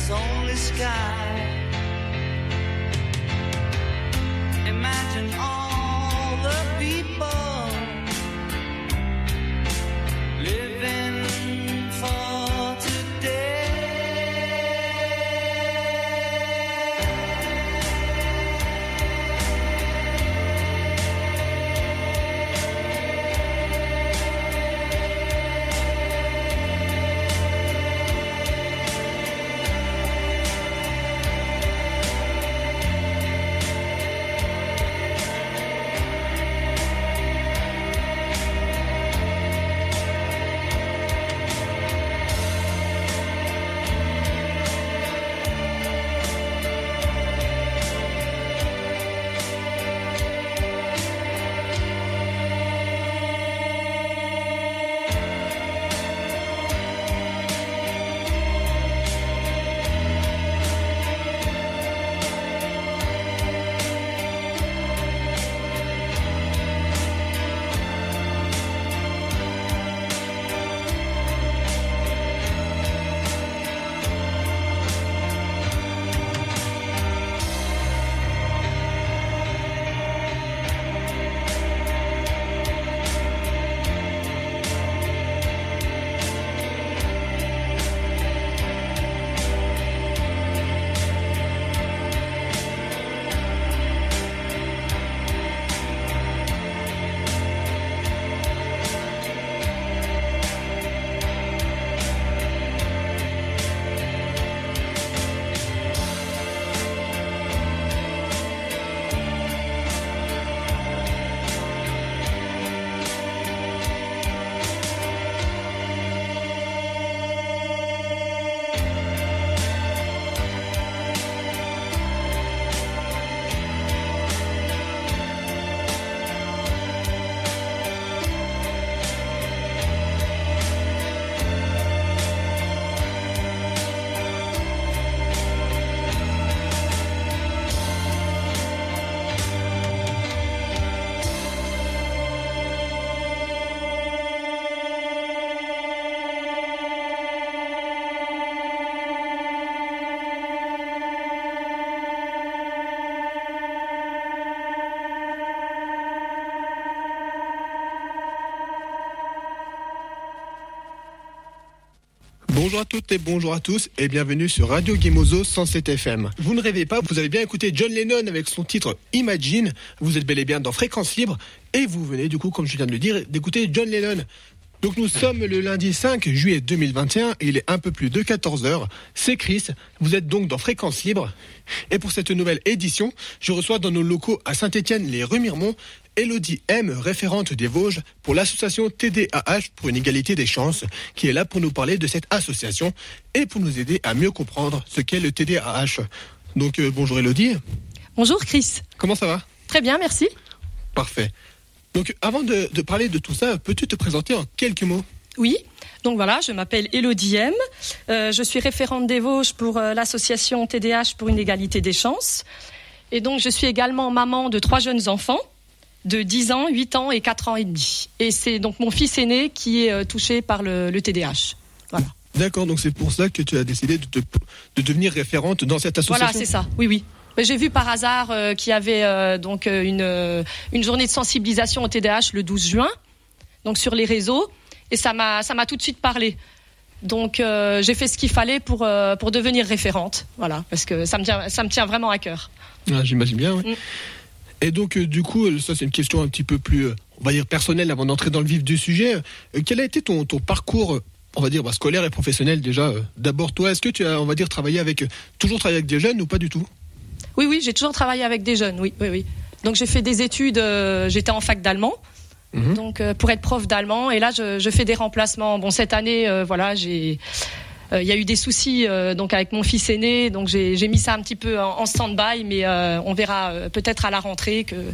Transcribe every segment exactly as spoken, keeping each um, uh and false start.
God's only sky. Imagine all the people living for today. Bonjour à toutes et bonjour à tous et bienvenue sur Radio Gemozo cent sept F M. Vous ne rêvez pas, vous avez bien écouté John Lennon avec son titre Imagine. Vous êtes bel et bien dans Fréquence Libre et vous venez du coup, comme je viens de le dire, d'écouter John Lennon. Donc nous sommes le lundi cinq juillet deux mille vingt et un et il est un peu plus de quatorze heures. C'est Chris, vous êtes donc dans Fréquence Libre. Et pour cette nouvelle édition, je reçois dans nos locaux à Saint-Étienne les Remiremont Elodie M, référente des Vosges pour l'association T D A H pour une égalité des chances, qui est là pour nous parler de cette association et pour nous aider à mieux comprendre ce qu'est le T D A H. Donc euh, bonjour Elodie. Bonjour Chris. Comment ça va ? Très bien, merci. Parfait. Donc avant de, de parler de tout ça, peux-tu te présenter en quelques mots ? Oui, donc voilà, je m'appelle Elodie M. Euh, je suis référente des Vosges pour euh, l'association T D H pour une égalité des chances. Et donc je suis également maman de trois jeunes enfants de dix ans, huit ans et quatre ans et demi. Et c'est donc mon fils aîné qui est euh, touché par le, le T D A H. Voilà. D'accord, donc c'est pour ça que tu as décidé de, te, de devenir référente dans cette association ? Voilà, c'est ça, oui, oui. J'ai vu par hasard euh, qu'il y avait euh, donc une, euh, une journée de sensibilisation au T D A H le douze juin, donc sur les réseaux, et ça m'a, ça m'a tout de suite parlé. Donc euh, j'ai fait ce qu'il fallait pour, euh, pour devenir référente, voilà, parce que ça me tient, ça me tient vraiment à cœur. Ah, j'imagine bien, oui. Mm. Et donc, euh, du coup, ça c'est une question un petit peu plus, euh, on va dire, personnelle avant d'entrer dans le vif du sujet. Euh, quel a été ton, ton parcours, euh, on va dire, bah, scolaire et professionnel déjà euh, D'abord, toi, est-ce que tu as, on va dire, travaillé avec, euh, toujours travaillé avec des jeunes ou pas du tout ? Oui, oui, j'ai toujours travaillé avec des jeunes, oui, oui, oui. Donc j'ai fait des études, euh, j'étais en fac d'allemand, mmh. donc euh, pour être prof d'allemand, et là je, je fais des remplacements. Bon, cette année, euh, voilà, j'ai... Il euh, y a eu des soucis euh, donc avec mon fils aîné, donc j'ai, j'ai mis ça un petit peu en, en stand-by, mais euh, on verra euh, peut-être à la rentrée que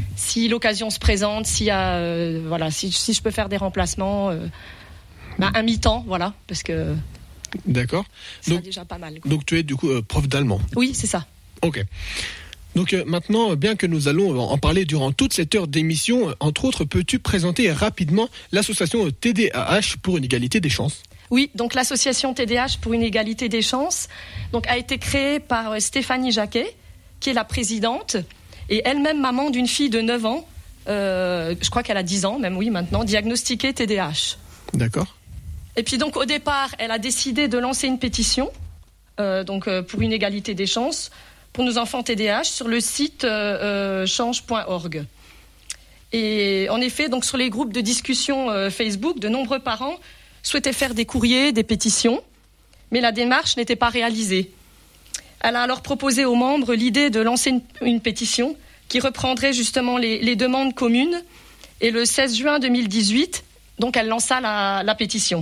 si l'occasion se présente, s'il y a, euh, voilà, si, si je peux faire des remplacements, euh, bah, un mi-temps, voilà, parce que d'accord. C'est donc, déjà pas mal. Quoi. Donc tu es du coup euh, prof d'allemand. Oui, c'est ça. Ok. Donc euh, maintenant, bien que nous allons en parler durant toute cette heure d'émission, entre autres, peux-tu présenter rapidement l'association T D A H pour une égalité des chances ? Oui, donc l'association T D A H pour une égalité des chances donc, a été créée par euh, Stéphanie Jacquet, qui est la présidente, et elle-même maman d'une fille de neuf ans, euh, je crois qu'elle a dix ans, même oui maintenant, diagnostiquée T D A H. D'accord. Et puis donc au départ, elle a décidé de lancer une pétition euh, donc, euh, pour une égalité des chances pour nos enfants T D A H sur le site euh, euh, change point org. Et en effet, donc, sur les groupes de discussion euh, Facebook, de nombreux parents souhaitaient faire des courriers, des pétitions, mais la démarche n'était pas réalisée. Elle a alors proposé aux membres l'idée de lancer une, une pétition qui reprendrait justement les, les demandes communes. Et le seize juin deux mille dix-huit, donc, elle lança la, la pétition.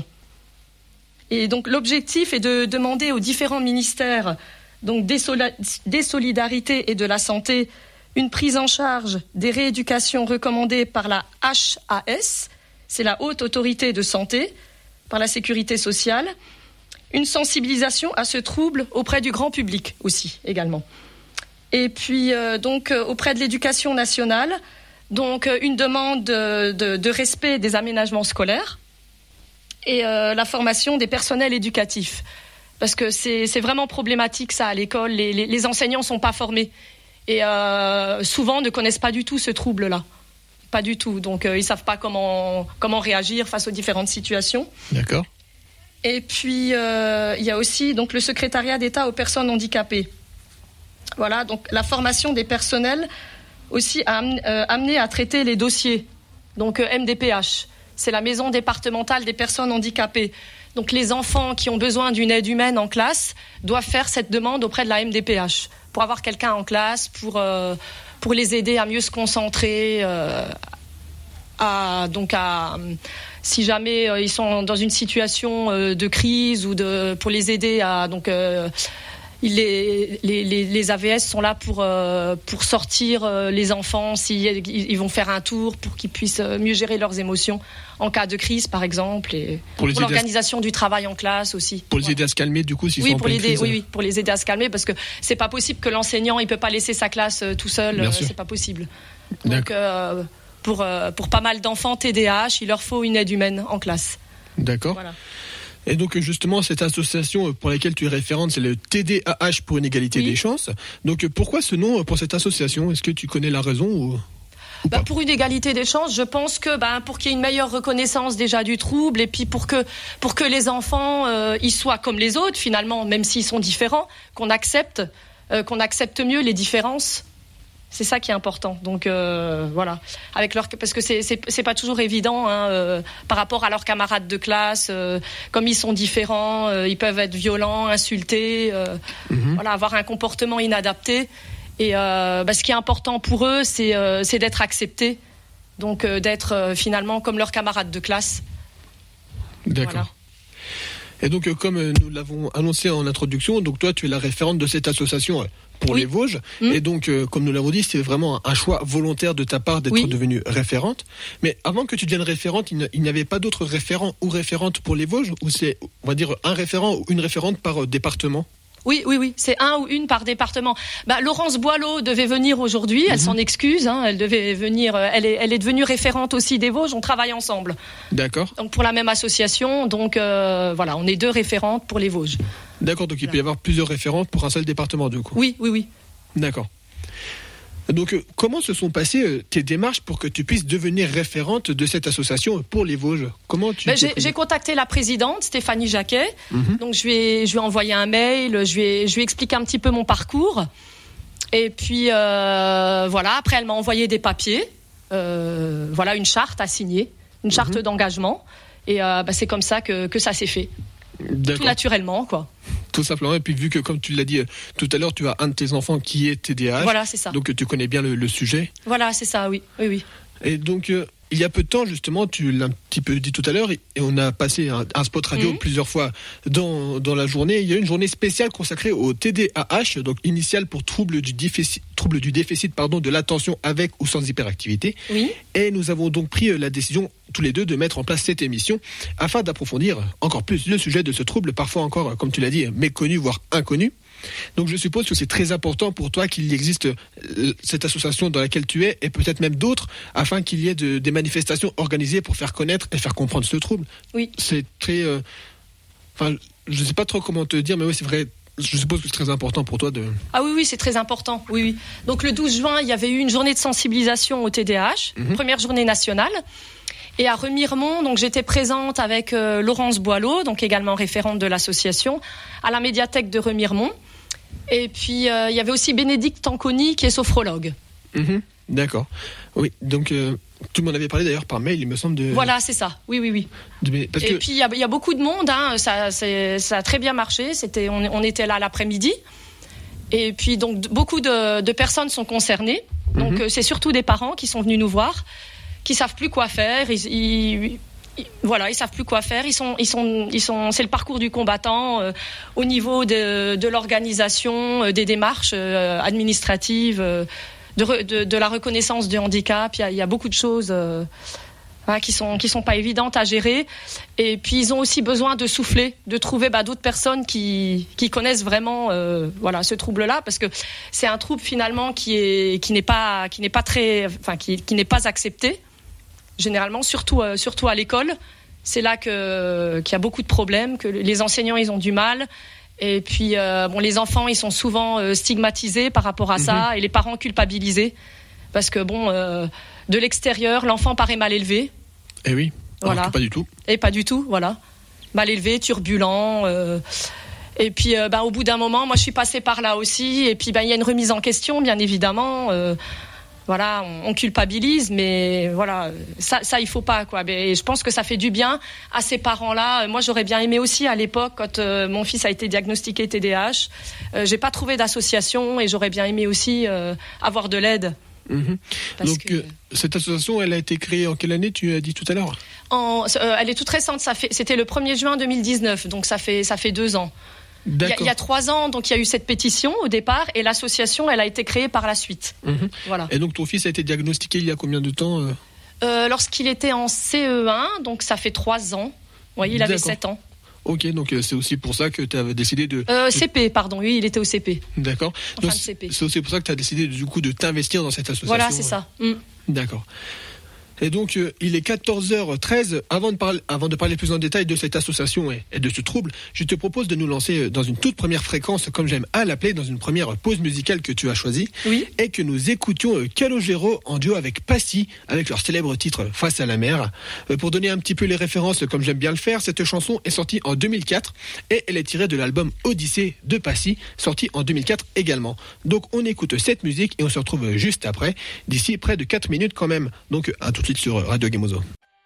Et donc l'objectif est de demander aux différents ministères donc, des, sola- des solidarités et de la santé une prise en charge des rééducations recommandées par la H A S, c'est la Haute Autorité de Santé, par la Sécurité sociale, une sensibilisation à ce trouble auprès du grand public aussi, également. Et puis, euh, donc, euh, auprès de l'Éducation nationale, donc, euh, une demande de, de, de respect des aménagements scolaires et euh, la formation des personnels éducatifs. Parce que c'est, c'est vraiment problématique, ça, à l'école. Les, les, les enseignants ne sont pas formés et euh, souvent ne connaissent pas du tout ce trouble-là. Pas du tout. Donc, euh, ils ne savent pas comment, comment réagir face aux différentes situations. D'accord. Et puis, euh, il y a aussi donc, le secrétariat d'État aux personnes handicapées. Voilà, donc la formation des personnels aussi a amené, euh, amené à traiter les dossiers. Donc, euh, M D P H, c'est la maison départementale des personnes handicapées. Donc, les enfants qui ont besoin d'une aide humaine en classe doivent faire cette demande auprès de la M D P H pour avoir quelqu'un en classe, pour... Euh, pour les aider à mieux se concentrer, euh, à, donc à, si jamais euh, ils sont dans une situation euh, de crise ou de, pour les aider à... Donc, euh, les, les, les, les A V S sont là pour, euh, pour sortir euh, les enfants s'ils ils, ils vont faire un tour pour qu'ils puissent mieux gérer leurs émotions en cas de crise, par exemple, et pour, pour l'organisation à... du travail en classe aussi. Pour les voilà. aider à se calmer, du coup, s'ils oui, sont en pour pleine l'aider, crise. Oui, oui, pour les aider à se calmer, parce que c'est pas possible que l'enseignant, il peut pas laisser sa classe euh, tout seul, euh, c'est pas possible. Donc, euh, pour, euh, pour pas mal d'enfants T D A H, il leur faut une aide humaine en classe. D'accord. Voilà. Et donc justement, cette association pour laquelle tu es référente, c'est le T D A H pour une égalité oui. des chances. Donc pourquoi ce nom pour cette association ? Est-ce que tu connais la raison ou, ou bah, pour une égalité des chances, je pense que bah, pour qu'il y ait une meilleure reconnaissance déjà du trouble et puis pour que, pour que les enfants euh, ils soient comme les autres finalement, même s'ils sont différents, qu'on accepte, euh, qu'on accepte mieux les différences. C'est ça qui est important. Donc euh, voilà, avec leur parce que c'est c'est c'est pas toujours évident hein, euh, par rapport à leurs camarades de classe, euh, comme ils sont différents, euh, ils peuvent être violents, insultés, euh, mm-hmm. voilà, avoir un comportement inadapté. Et euh, bah, ce qui est important pour eux, c'est euh, c'est d'être acceptés, donc euh, d'être euh, finalement comme leurs camarades de classe. D'accord. Voilà. Et donc, comme nous l'avons annoncé en introduction, donc toi, tu es la référente de cette association pour oui. les Vosges. Mmh. Et donc, comme nous l'avons dit, c'est vraiment un choix volontaire de ta part d'être oui. devenue référente. Mais avant que tu deviennes référente, il n'y avait pas d'autres référents ou référentes pour les Vosges ? Ou c'est, on va dire, un référent ou une référente par département ? Oui, oui, oui, c'est un ou une par département. Bah, Laurence Boileau devait venir aujourd'hui, elle mmh. s'en excuse, hein, elle devait venir, elle est, elle est devenue référente aussi des Vosges, on travaille ensemble. D'accord. Donc pour la même association, donc euh, voilà, on est deux référentes pour les Vosges. D'accord, donc il voilà. peut y avoir plusieurs référentes pour un seul département du coup. Oui, oui, oui. D'accord. Donc, euh, comment se sont passées euh, tes démarches pour que tu puisses devenir référente de cette association pour les Vosges ? Comment tu ben, j'ai, j'ai contacté la présidente, Stéphanie Jacquet. Mm-hmm. Donc, je lui, ai, je lui ai envoyé un mail, je lui ai, je lui ai expliqué un petit peu mon parcours. Et puis, euh, voilà, après, elle m'a envoyé des papiers. Euh, voilà, une charte à signer, une charte mm-hmm. d'engagement. Et euh, ben, c'est comme ça que, que ça s'est fait. D'accord. Tout naturellement, quoi. Tout simplement, et puis vu que, comme tu l'as dit tout à l'heure, tu as un de tes enfants qui est T D A H. Voilà, c'est ça. Donc tu connais bien le, le sujet. Voilà, c'est ça, oui. Oui, oui. Et donc, euh, il y a peu de temps, justement, tu l'as un petit peu dit tout à l'heure, et on a passé un, un spot radio mmh. plusieurs fois dans, dans la journée. Il y a une journée spéciale consacrée au T D A H, donc initial pour trouble du déficit, trouble du déficit pardon, de l'attention avec ou sans hyperactivité. Oui. Et nous avons donc pris la décision, tous les deux, de mettre en place cette émission afin d'approfondir encore plus le sujet de ce trouble, parfois encore, comme tu l'as dit, méconnu, voire inconnu. Donc je suppose que c'est très important pour toi qu'il existe cette association dans laquelle tu es et peut-être même d'autres afin qu'il y ait de, des manifestations organisées pour faire connaître et faire comprendre ce trouble. Oui. C'est très, euh, enfin, je sais pas trop comment te dire, mais oui, c'est vrai. Je suppose que c'est très important pour toi de... Ah oui, oui, c'est très important. Oui, oui. Donc le douze juin, il y avait eu une journée de sensibilisation au T D A H, mm-hmm. première journée nationale. Et à Remiremont, donc j'étais présente avec euh, Laurence Boileau, donc également référente de l'association, à la médiathèque de Remiremont. Et puis euh, il y avait aussi Bénédicte Tanconi qui est sophrologue. Mm-hmm. D'accord. Oui, donc euh, tu m'en avais parlé d'ailleurs par mail, il me semble. De... Voilà, c'est ça. Oui, oui, oui. De... Parce Et que... puis il y, y a beaucoup de monde. Hein. Ça, c'est, ça a très bien marché. C'était, on, on était là l'après-midi. Et puis donc beaucoup de, de personnes sont concernées. Donc mm-hmm. euh, c'est surtout des parents qui sont venus nous voir, qui savent plus quoi faire. Ils, ils, ils, voilà, ils savent plus quoi faire. Ils sont, ils sont, ils sont. C'est le parcours du combattant euh, au niveau de, de l'organisation, euh, des démarches euh, administratives. Euh, De, de, de la reconnaissance du handicap, il y a, il y a beaucoup de choses euh, hein, qui sont qui sont pas évidentes à gérer. Et puis ils ont aussi besoin de souffler, de trouver bah, d'autres personnes qui qui connaissent vraiment euh, voilà ce trouble-là, parce que c'est un trouble finalement qui est qui n'est pas qui n'est pas très, enfin qui qui n'est pas accepté généralement, surtout euh, surtout à l'école. C'est là que qu'il y a beaucoup de problèmes, que les enseignants ils ont du mal. Et puis, euh, bon, les enfants, ils sont souvent euh, stigmatisés par rapport à ça, mmh. et les parents culpabilisés, parce que bon, euh, de l'extérieur, l'enfant paraît mal élevé. Eh oui. Voilà. Alors que pas du tout. Et pas du tout, voilà. Mal élevé, turbulent. Euh, et puis, euh, bah, au bout d'un moment, moi, je suis passée par là aussi. Et puis, bah, il y a une remise en question, bien évidemment. Euh, Voilà, on, on culpabilise, mais voilà, ça, ça il faut pas quoi. Mais je pense que ça fait du bien à ces parents-là. Moi, j'aurais bien aimé aussi à l'époque, quand euh, mon fils a été diagnostiqué T D A H, euh, j'ai pas trouvé d'association et j'aurais bien aimé aussi euh, avoir de l'aide. Mmh. Donc que... euh, cette association, elle a été créée en quelle année, tu as dit tout à l'heure? En, euh, Elle est toute récente. Ça fait, c'était le premier juin deux mille dix-neuf, donc ça fait ça fait deux ans. Il y, a, il y a trois ans, donc il y a eu cette pétition au départ, et l'association, elle a été créée par la suite. Mmh. Voilà. Et donc ton fils a été diagnostiqué il y a combien de temps euh... Euh, Lorsqu'il était en C E un, donc ça fait trois ans. Oui, il avait sept ans. Ok, donc euh, c'est aussi pour ça que tu as décidé de... Euh, C P, pardon, oui, il était au C P. D'accord. En donc, fin de C P. C'est aussi pour ça que tu as décidé du coup de t'investir dans cette association. Voilà, c'est ça. Mmh. D'accord. Et donc, euh, il est quatorze heures treize. Avant de, parler, avant de parler plus en détail de cette association et, et de ce trouble, je te propose de nous lancer dans une toute première fréquence, comme j'aime à l'appeler, dans une première pause musicale que tu as choisie. Oui. Et que nous écoutions euh, Calogero en duo avec Passy, avec leur célèbre titre Face à la mer. Euh, pour donner un petit peu les références, comme j'aime bien le faire, cette chanson est sortie en deux mille quatre et elle est tirée de l'album Odyssée de Passy, sorti en deux mille quatre également. Donc, on écoute cette musique et on se retrouve juste après, d'ici près de quatre minutes quand même. Donc, à tout de suite sur Radio Gemozo.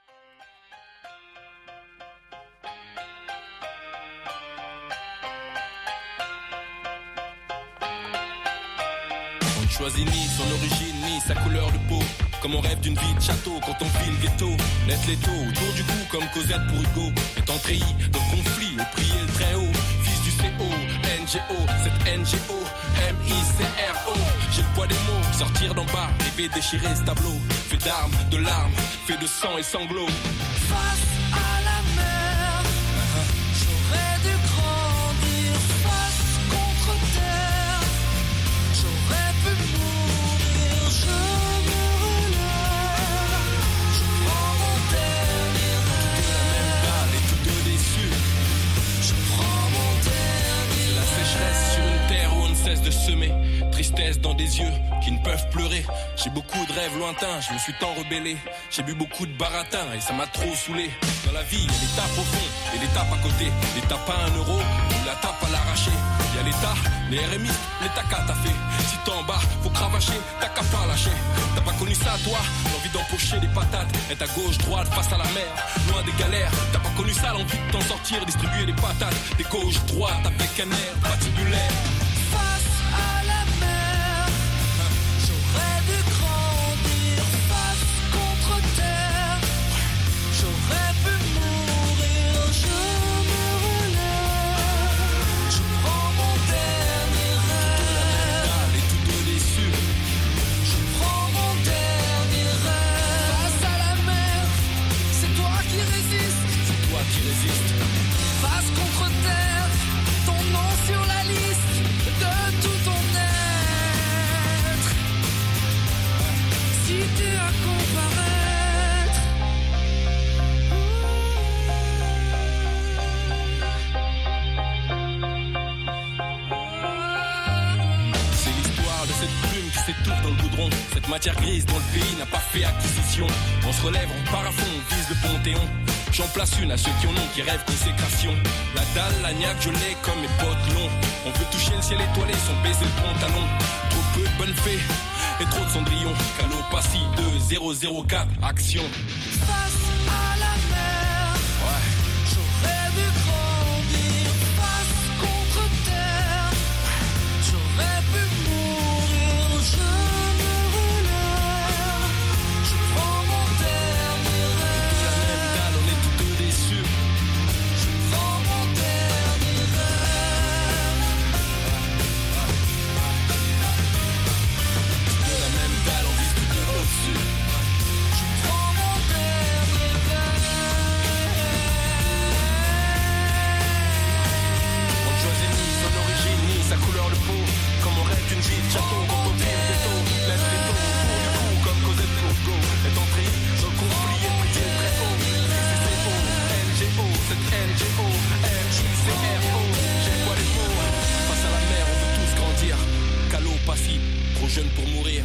On ne choisit ni son origine ni sa couleur de peau. Comme on rêve d'une vie de château quand on vit le ghetto. Net l'étau autour du cou comme Cosette pour Hugo. Étant treillis de conflit et prier le très haut. Fils du C O, N G O, cette N G O, M I C R O. J'ai le poids des mots, sortir d'en bas, rêver déchirer ce tableau. Fait d'armes, de larmes, fait de sang et sanglots. Face à la mer, j'aurais dû grandir. Face contre terre, j'aurais pu mourir. Je me relève, je prends mon dernier rêve. De la même balle et tous deux déçus. Je prends mon dernier La sécheresse sur une terre où on ne cesse de semer. Tristesse dans des yeux qui ne peuvent pleurer. J'ai beaucoup de rêves lointains, je me suis tant rebellé. J'ai bu beaucoup de baratin et ça m'a trop saoulé. Dans la vie, il y a l'étape au fond et l'étape à côté. L'étape à un euro ou la tape à l'arracher. Il y a l'état, les R M I, l'état qu'a t'as fait. Si t'es en bas, faut cravacher, t'as qu'à pas lâcher. T'as pas connu ça toi, l'envie d'empocher des patates. Être à gauche, droite, face à la mer, loin des galères. T'as pas connu ça, l'envie de t'en sortir, distribuer des patates. Des gauche, droite, avec un air patibulaire. face à la mer, j'aurais dû grandir. Face contre terre, j'aurais pu mourir. Je me relève, je prends mon dernier rêve. Dalle et tous deux déçus. Je prends mon dernier rêve. Face à la mer, c'est toi qui résistes. C'est toi qui résistes. Face contre terre, ton nom sur la liste. s'étouffe dans le goudron. Cette matière grise dont le pays n'a pas fait acquisition. On se relève, on part à fond, on vise le Panthéon. J'en place une à ceux qui en ont, qui rêvent consécration. La dalle, la niaque, je l'ai comme mes potes longs. On veut toucher le ciel étoilé sans baiser le pantalon. Trop peu de bonnes fées et trop de cendrillon. Calopassie deux zéro zéro quatre, action. Face à la mer, Ouais. j'aurais dû grandir. Face contre terre, j'aurais pu mourir. Je me relève, je prends mon dernier La rêve. même dalle, on est tous deux déçus. Je prends mon dernier rêve. De la même dalle, on vise tous deux au-dessus. Je prends mon dernier On ne choisit ni son origine, ni sa couleur de peau. Comme on rêve d'une vie de château, quand on tire des taux, lève les taux, pour du coup, comme Cosette Courgo. Est entré dans le conflit et prié très haut. C C O, N G O, cette N G O, M I C R O. J'ai quoi les mots? Face à la mer, on veut tous grandir. Calopassie, trop jeune pour mourir.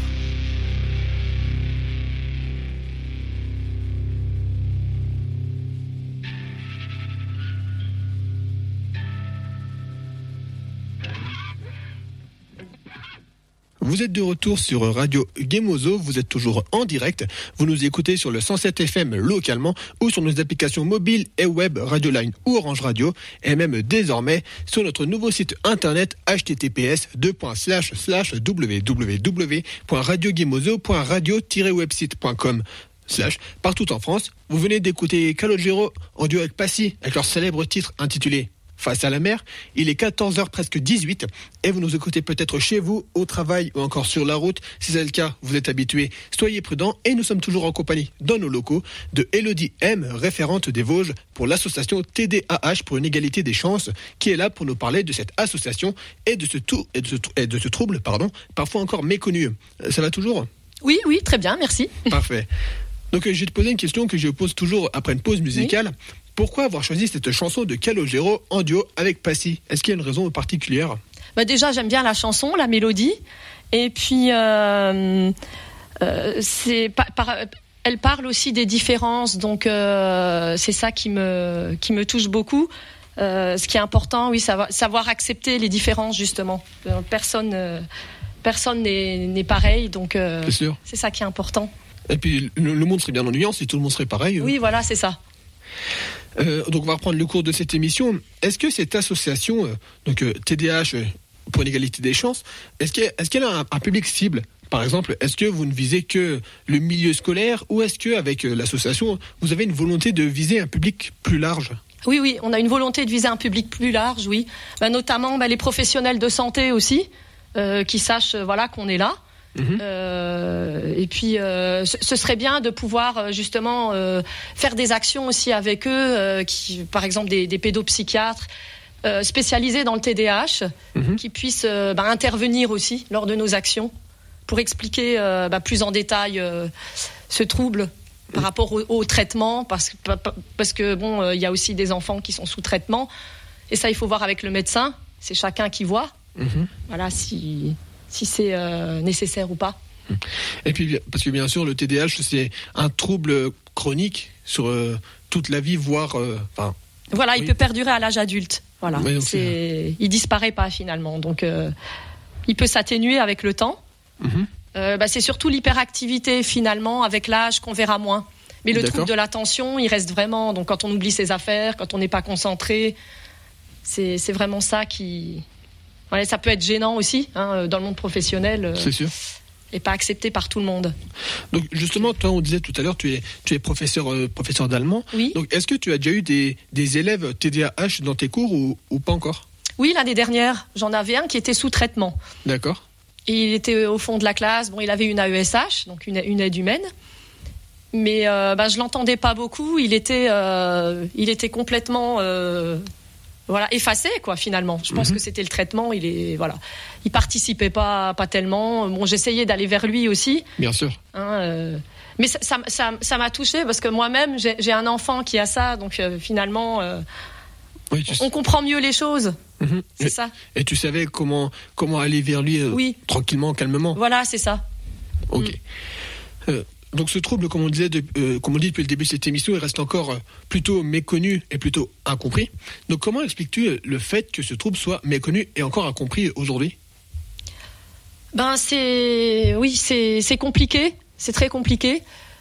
Vous êtes de retour sur Radio Gemozo, vous êtes toujours en direct. Vous nous écoutez sur le cent sept F M localement ou sur nos applications mobiles et web Radioline ou Orange Radio et même désormais sur notre nouveau site internet h t t p s deux points slash slash w w w point radio gemozo point radio tiret website point com slash partout en France. Vous venez d'écouter Calogero en duo avec Passy avec leur célèbre titre intitulé Face à la mer. Il est quatorze heures presque dix-huit et vous nous écoutez peut-être chez vous, au travail ou encore sur la route. Si c'est le cas, vous êtes habitués, soyez prudents et nous sommes toujours en compagnie dans nos locaux de Elodie M, référente des Vosges pour l'association T D A H pour une égalité des chances, qui est là pour nous parler de cette association et de ce, tout, et de ce, et de ce trouble, pardon, parfois encore méconnu. Ça va toujours ? Oui, oui, très bien, merci. Parfait. Donc, euh, je vais te poser une question que je pose toujours après une pause musicale. Oui. Pourquoi avoir choisi cette chanson de Calogero en duo avec Passy ? Est-ce qu'il y a une raison particulière ? Bah déjà, j'aime bien la chanson, la mélodie. Et puis, euh, euh, c'est, par, par, elle parle aussi des différences. Donc, euh, c'est ça qui me, qui me touche beaucoup. Euh, ce qui est important, oui, savoir, savoir accepter les différences, justement. Personne, euh, personne n'est, n'est pareil. Donc, euh, c'est sûr. C'est ça qui est important. Et puis, le, le monde serait bien ennuyant si tout le monde serait pareil. Oui, voilà, c'est ça. Euh, donc on va reprendre le cours de cette émission. Est-ce que cette association, euh, donc euh, T D A H euh, pour l'égalité des chances, est-ce qu'elle, est-ce qu'elle a un, un public cible ? Par exemple, est-ce que vous ne visez que le milieu scolaire ou est-ce qu'avec euh, l'association, vous avez une volonté de viser un public plus large ? Oui, oui, on a une volonté de viser un public plus large, oui. Bah, notamment bah, les professionnels de santé aussi, euh, qui sachent euh, voilà, qu'on est là. Mmh. Euh, et puis, euh, ce, ce serait bien de pouvoir justement euh, faire des actions aussi avec eux, euh, qui, par exemple des, des pédopsychiatres euh, spécialisés dans le T D A H, mmh. qui puissent euh, bah, intervenir aussi lors de nos actions pour expliquer euh, bah, plus en détail euh, ce trouble par mmh. rapport au, au traitement, parce que parce que bon, il euh, y a aussi des enfants qui sont sous traitement, et ça il faut voir avec le médecin. C'est chacun qui voit. Mmh. Voilà si. si c'est euh, nécessaire ou pas. Et puis, parce que bien sûr, le T D A H, c'est un trouble chronique sur euh, toute la vie, voire... Euh, voilà, oui. Il peut perdurer à l'âge adulte. Voilà, oui, donc c'est... C'est... il disparaît pas finalement. Donc, euh, il peut s'atténuer avec le temps. Mm-hmm. Euh, bah, c'est surtout l'hyperactivité finalement, avec l'âge, qu'on verra moins. Mais le D'accord. trouble de l'attention, il reste vraiment... Donc, quand on oublie ses affaires, quand on n'est pas concentré, c'est, c'est vraiment ça qui... Ouais, ça peut être gênant aussi, hein, dans le monde professionnel. C'est sûr. Et pas accepté par tout le monde. Donc justement, toi, on disait tout à l'heure, tu es, tu es professeur, euh, professeur d'allemand. Oui. Donc est-ce que tu as déjà eu des, des élèves T D A H dans tes cours ou, ou pas encore ? Oui, l'année dernière, j'en avais un qui était sous traitement. D'accord. Et il était au fond de la classe. Bon, il avait une A E S H, donc une, une aide humaine. Mais euh, bah, je l'entendais pas beaucoup. Il était, euh, il était complètement... Euh, Voilà, effacé quoi finalement. Je pense mmh. que c'était le traitement. Il est voilà, il participait pas pas tellement. Bon, j'essayais d'aller vers lui aussi. Bien sûr. Hein, euh, mais ça, ça ça ça m'a touchée parce que moi-même j'ai, j'ai un enfant qui a ça, donc euh, finalement. Euh, Oui, tu... On comprend mieux les choses. Mmh. C'est et, ça. Et tu savais comment, comment aller vers lui euh, oui. tranquillement, calmement. Voilà, c'est ça. Ok. Mmh. Euh, donc ce trouble, comme on disait, de, euh, comme on dit depuis le début de cette émission, il reste encore euh, plutôt méconnu et plutôt incompris. Donc comment expliques-tu le fait que ce trouble soit méconnu et encore incompris aujourd'hui ? Ben c'est, oui, c'est, c'est compliqué. C'est très compliqué.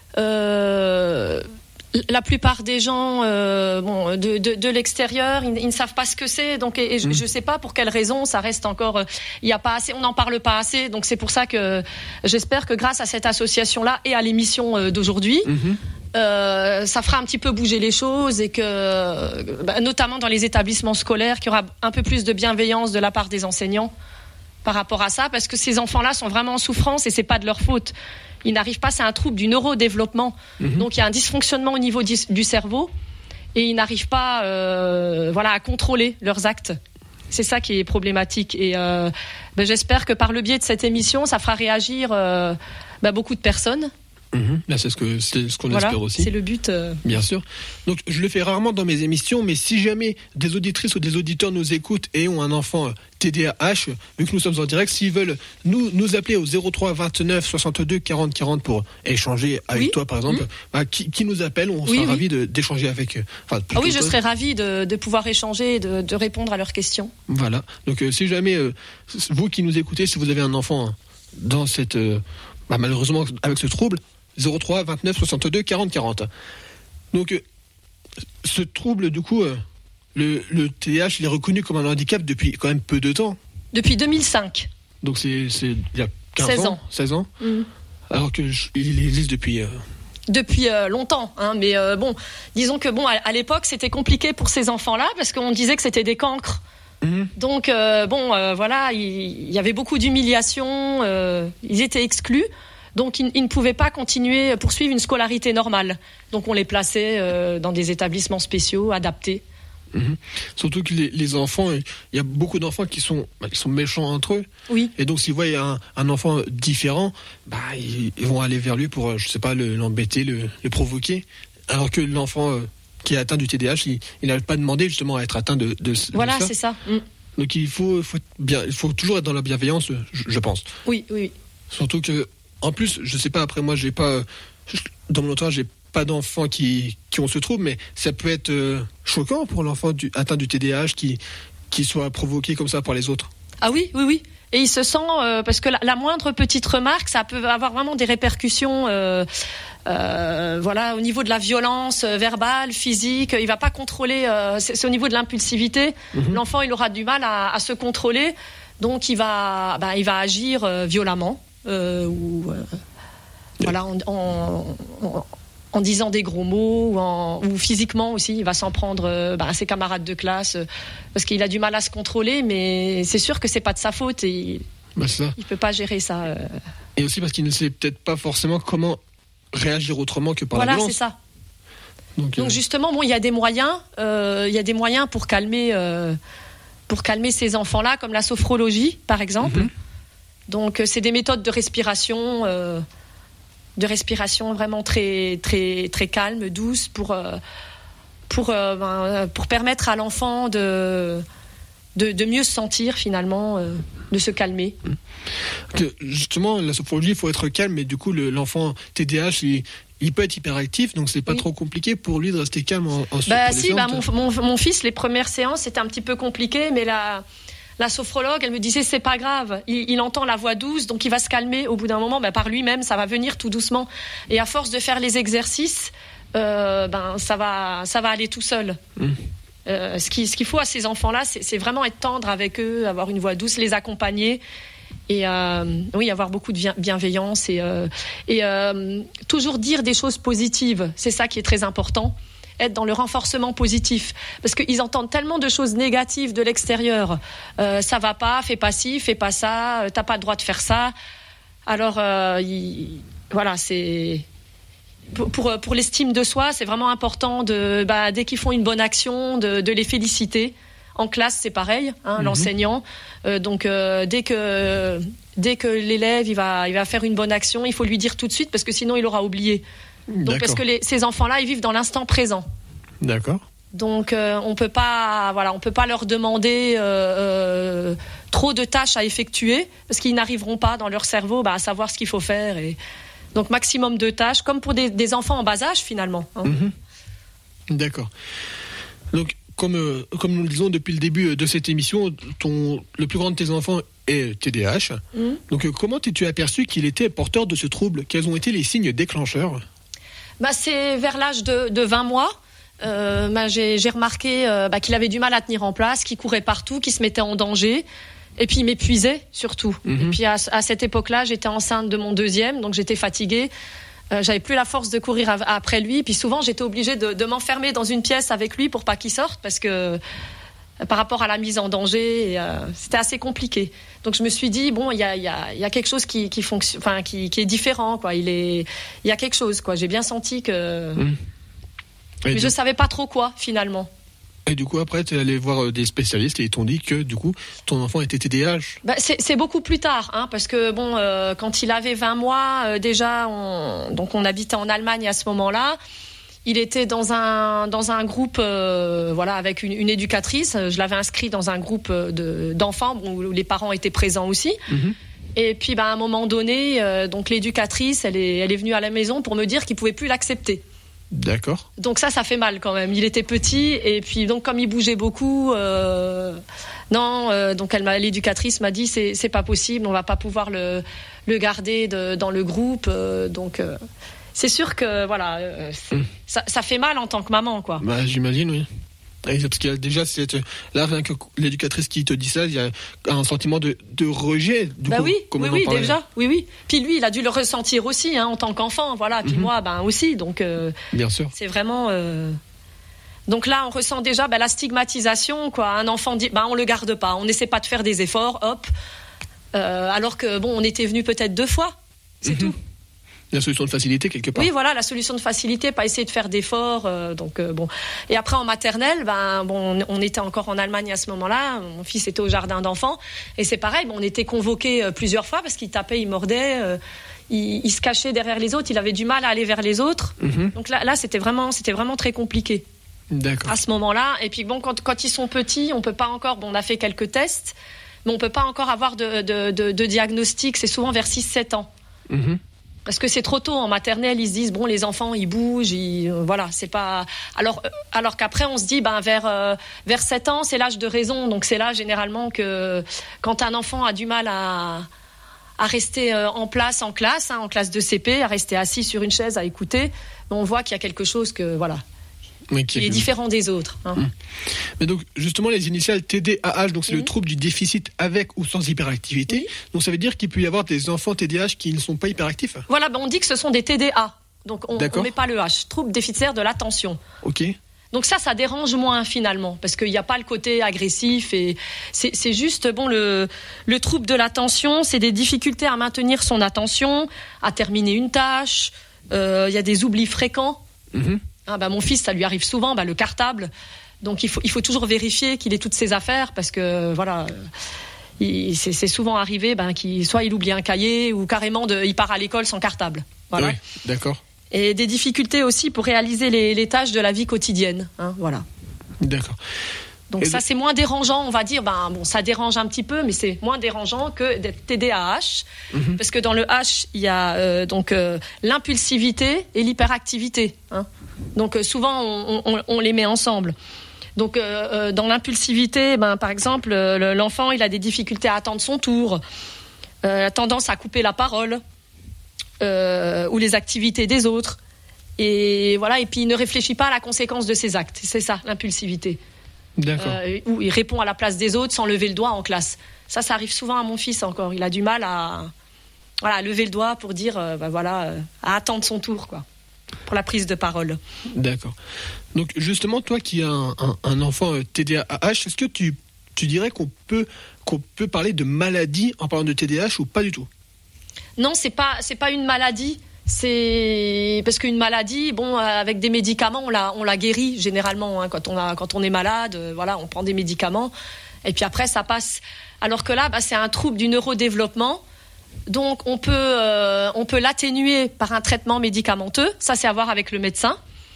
Euh... La plupart des gens euh, bon, de, de, de l'extérieur, ils, ils ne savent pas ce que c'est. Donc, et, et je ne sais pas pour quelle raison, ça reste encore. Il euh, y a pas assez, on n'en parle pas assez. Donc, c'est pour ça que j'espère que grâce à cette association-là et à l'émission euh, d'aujourd'hui, mm-hmm. euh, ça fera un petit peu bouger les choses et que, bah, notamment dans les établissements scolaires, qu'il y aura un peu plus de bienveillance de la part des enseignants par rapport à ça, parce que ces enfants-là sont vraiment en souffrance et c'est pas de leur faute. Ils n'arrivent pas, c'est un trouble du neurodéveloppement. Mmh. Donc il y a un dysfonctionnement au niveau du, du cerveau et ils n'arrivent pas euh, voilà, à contrôler leurs actes. C'est ça qui est problématique. Et euh, ben, j'espère que par le biais de cette émission, ça fera réagir euh, ben, beaucoup de personnes. Mmh. Là, c'est ce, que, c'est ce qu'on voilà, espère aussi. C'est le but. Euh... Bien sûr. Donc, je le fais rarement dans mes émissions, mais si jamais des auditrices ou des auditeurs nous écoutent et ont un enfant T D A H, vu que nous sommes en direct, s'ils veulent nous, nous appeler au zéro trois vingt-neuf soixante-deux quarante quarante pour échanger avec oui. toi, par exemple, mmh. bah, qui, qui nous appelle, on oui, sera oui. ravis de, d'échanger avec eux. Enfin, ah oui, je serais ravie de, de pouvoir échanger et de, de répondre à leurs questions. Voilà. Donc, euh, si jamais, euh, vous qui nous écoutez, si vous avez un enfant dans cette... Euh, bah, malheureusement, avec ce trouble, zéro trois vingt-neuf soixante-deux quarante quarante. Donc, euh, ce trouble, du coup, euh, le, le T D A H, il est reconnu comme un handicap depuis quand même peu de temps. Depuis deux mille cinq. Donc, c'est, c'est il y a quinze seize ans. ans. seize ans. Mmh. Alors qu'il existe depuis... Euh... Depuis euh, longtemps. Hein, mais euh, bon, disons que bon, à, à l'époque, c'était compliqué pour ces enfants-là parce qu'on disait que c'était des cancres. Mmh. Donc, euh, bon, euh, voilà, il, il y avait beaucoup d'humiliation. Euh, ils étaient exclus. Donc, ils, ils ne pouvaient pas continuer, poursuivre une scolarité normale. Donc, on les plaçait euh, dans des établissements spéciaux, adaptés. Mmh. Surtout que les, les enfants, il y a beaucoup d'enfants qui sont, bah, qui sont méchants entre eux. Oui. Et donc, s'ils voient un, un enfant différent, bah, ils, ils vont aller vers lui pour, je sais pas, le, l'embêter, le, le provoquer. Alors que l'enfant euh, qui est atteint du T D A H, il, il n'a pas demandé justement à être atteint de, de, voilà, de ça. c'est ça. Mmh. Donc, il faut, faut bien, il faut toujours être dans la bienveillance, je, je pense. Oui, oui. Surtout que, en plus, je sais pas, après moi, j'ai pas, dans mon entourage, j'ai pas d'enfants qui, qui ont ce trouble, mais ça peut être euh, choquant pour l'enfant du, atteint du T D A H qui, qui soit provoqué comme ça par les autres. Ah oui, oui, oui. Et il se sent, euh, parce que la, la moindre petite remarque, ça peut avoir vraiment des répercussions, euh, euh, voilà, au niveau de la violence euh, verbale, physique. Il va pas contrôler, euh, c'est, c'est au niveau de l'impulsivité. Mm-hmm. L'enfant, il aura du mal à, à se contrôler, donc il va, bah, il va agir euh, violemment. Euh, ou euh, voilà en, en, en, en disant des gros mots ou, en, ou physiquement aussi il va s'en prendre euh, bah, à ses camarades de classe euh, parce qu'il a du mal à se contrôler, mais c'est sûr que c'est pas de sa faute et il, bah, c'est ça. il peut pas gérer ça euh. Et aussi parce qu'il ne sait peut-être pas forcément comment réagir autrement que par voilà, la violence. C'est ça. Donc, Donc euh... justement bon, il y a des moyens euh, il y a des moyens pour calmer euh, pour calmer ces enfants-là, comme la sophrologie par exemple. Mm-hmm. Donc, c'est des méthodes de respiration, euh, de respiration vraiment très, très, très calme, douce, pour, euh, pour, euh, ben, pour permettre à l'enfant de, de, de mieux se sentir, finalement, euh, de se calmer. Que, justement, la sophrologie, il faut être calme, mais du coup, le, l'enfant T D A H, il, il peut être hyperactif, donc c'est pas oui. trop compliqué pour lui de rester calme en, en bah, si, bah, mon, mon, mon fils, les premières séances, c'était un petit peu compliqué, mais la... La sophrologue, elle me disait c'est pas grave, il, il entend la voix douce, donc il va se calmer au bout d'un moment, ben, par lui-même, ça va venir tout doucement. Et à force de faire les exercices, euh, ben ça va, ça va aller tout seul. Mmh. Euh, ce, qui, ce qu'il faut à ces enfants-là, c'est, c'est vraiment être tendre avec eux, avoir une voix douce, les accompagner et euh, oui, avoir beaucoup de bienveillance et, euh, et euh, toujours dire des choses positives. C'est ça qui est très important. Être dans le renforcement positif, parce qu'ils entendent tellement de choses négatives de l'extérieur. Euh, ça va pas, fais pas ci, fais pas ça, euh, t'as pas le droit de faire ça. Alors, euh, il, voilà, c'est pour, pour pour l'estime de soi, c'est vraiment important de, bah, dès qu'ils font une bonne action, de, de les féliciter. En classe, c'est pareil, hein, mm-hmm. l'enseignant. Euh, donc, euh, dès que dès que l'élève il va il va faire une bonne action, il faut lui dire tout de suite, parce que sinon il aura oublié. Donc, D'accord. Parce que les, ces enfants-là, ils vivent dans l'instant présent. D'accord. Donc euh, on peut pas, voilà, on peut pas leur demander euh, euh, trop de tâches à effectuer parce qu'ils n'arriveront pas dans leur cerveau bah, à savoir ce qu'il faut faire. Et donc maximum de tâches, comme pour des, des enfants en bas âge finalement. Hein. Mmh. D'accord. Donc comme euh, comme nous le disons depuis le début de cette émission, ton le plus grand de tes enfants est T D A H. Mmh. Donc euh, comment t'es-tu aperçu qu'il était porteur de ce trouble ? Quels ont été les signes déclencheurs ? Bah c'est vers l'âge de, de vingt mois. Euh, bah, j'ai, j'ai remarqué euh, bah, qu'il avait du mal à tenir en place, qu'il courait partout, qu'il se mettait en danger, et puis il m'épuisait surtout. Mm-hmm. Et puis à, à cette époque-là, j'étais enceinte de mon deuxième, donc j'étais fatiguée. Euh, j'avais plus la force de courir av- après lui. Puis souvent, j'étais obligée de, de m'enfermer dans une pièce avec lui pour pas qu'il sorte, parce que euh, par rapport à la mise en danger, et, euh, c'était assez compliqué. Donc je me suis dit bon, il y a, y a, y a quelque chose qui, qui fonctionne, enfin qui, qui est différent, quoi. Il est, il y a quelque chose, quoi. J'ai bien senti que. Mm. Mais je ne savais pas trop quoi, finalement. Et du coup, après, tu es allé voir des spécialistes et ils t'ont dit que, du coup, ton enfant était T D A H. Bah, c'est, c'est beaucoup plus tard, hein, parce que, bon, euh, quand il avait vingt mois, euh, déjà, on, donc on habitait en Allemagne à ce moment-là. Il était dans un, dans un groupe, euh, voilà, avec une, une éducatrice. Je l'avais inscrit dans un groupe de, d'enfants où les parents étaient présents aussi. Mm-hmm. Et puis, bah, à un moment donné, euh, donc l'éducatrice, elle est, elle est venue à la maison pour me dire qu'il ne pouvait plus l'accepter. D'accord. Donc ça, ça fait mal quand même. Il était petit et puis donc comme il bougeait beaucoup, euh, non. Euh, donc elle m'a, l'éducatrice m'a dit c'est c'est pas possible, on va pas pouvoir le le garder de, dans le groupe. Euh, donc euh, c'est sûr que voilà, euh, mmh. ça ça fait mal en tant que maman, quoi. Bah j'imagine, oui. Parce qu'il y a déjà cette, là rien que l'éducatrice qui te dit ça, il y a un sentiment de, de rejet. Du bah coup, oui, comme oui, on oui, en parlait. déjà, oui, oui. Puis lui, il a dû le ressentir aussi, hein, en tant qu'enfant, voilà. Puis mm-hmm. moi, ben aussi, donc. Euh, Bien sûr. C'est vraiment. Euh... Donc là, on ressent déjà ben, la stigmatisation, quoi. Un enfant dit, ben on le garde pas, on n'essaie pas de faire des efforts, hop. Euh, alors que bon, on était venu peut-être deux fois, c'est mm-hmm. tout. La solution de facilité quelque part. Oui, voilà, la solution de facilité, pas essayer de faire d'efforts. Euh, donc euh, bon. Et après en maternelle, ben bon, on, on était encore en Allemagne à ce moment-là. Mon fils était au jardin d'enfants et c'est pareil. Bon, on était convoqués euh, plusieurs fois parce qu'il tapait, il mordait, euh, il, il se cachait derrière les autres. Il avait du mal à aller vers les autres. Mm-hmm. Donc là, là, c'était vraiment, c'était vraiment très compliqué. D'accord. À ce moment-là. Et puis bon, quand, quand ils sont petits, on peut pas encore. Bon, on a fait quelques tests, mais on peut pas encore avoir de, de, de, de diagnostic. C'est souvent vers six sept ans. Mm-hmm. Parce que c'est trop tôt en maternelle, ils se disent bon les enfants ils bougent, ils, euh, voilà c'est pas alors euh, alors qu'après on se dit ben vers euh, vers sept ans c'est l'âge de raison, donc c'est là généralement que quand un enfant a du mal à à rester euh, en place en classe, hein, en classe de C P, à rester assis sur une chaise à écouter, on voit qu'il y a quelque chose que voilà. Oui, qui est différent des autres. Hein. Mmh. Mais donc justement les initiales T D A H, donc c'est mmh. le trouble du déficit avec ou sans hyperactivité. Oui. Donc ça veut dire qu'il peut y avoir des enfants T D A H qui ne sont pas hyperactifs. Voilà, ben on dit que ce sont des T D A. Donc on ne met pas le H. Trouble déficitaire de l'attention. Ok. Donc ça, ça dérange moins finalement, parce qu'il n'y a pas le côté agressif et c'est, c'est juste bon le le trouble de l'attention, c'est des difficultés à maintenir son attention, à terminer une tâche. Il euh, y a des oublis fréquents. Mmh. Ah bah mon fils, ça lui arrive souvent, bah le cartable. Donc il faut il faut toujours vérifier qu'il ait toutes ses affaires parce que voilà, il, c'est, c'est souvent arrivé, ben qu'il soit il oublie un cahier ou carrément de, il part à l'école sans cartable. Voilà. Oui, d'accord. Et des difficultés aussi pour réaliser les, les tâches de la vie quotidienne. Hein, voilà. D'accord. Donc et ça de... c'est moins dérangeant, on va dire. Ben bon, ça dérange un petit peu, mais c'est moins dérangeant que d'être T D A H, mm-hmm. parce que dans le H il y a euh, donc euh, l'impulsivité et l'hyperactivité. Hein. Donc euh, souvent on, on, on les met ensemble. Donc euh, euh, dans l'impulsivité, ben par exemple euh, l'enfant il a des difficultés à attendre son tour, euh, a tendance à couper la parole euh, ou les activités des autres, et voilà. Et puis il ne réfléchit pas à la conséquence de ses actes. C'est ça l'impulsivité. D'accord. Euh, où il répond à la place des autres sans lever le doigt en classe. Ça, ça arrive souvent à mon fils encore. Il a du mal à, voilà, à lever le doigt pour dire, euh, bah, voilà, euh, à attendre son tour, quoi, pour la prise de parole. D'accord. Donc justement, toi qui as un, un, un enfant T D A H, est-ce que tu, tu dirais qu'on peut, qu'on peut parler de maladie en parlant de T D A H ou pas du tout ? Non, c'est pas, c'est pas une maladie. C'est parce qu'une maladie, bon, avec des médicaments, on la, on la guérit généralement. Hein, quand on a, quand on est malade, euh, voilà, on prend des médicaments et puis après ça passe. Alors que là, bah, c'est un trouble du neurodéveloppement, donc on peut, euh, on peut l'atténuer par un traitement médicamenteux. Ça, c'est à voir avec le médecin.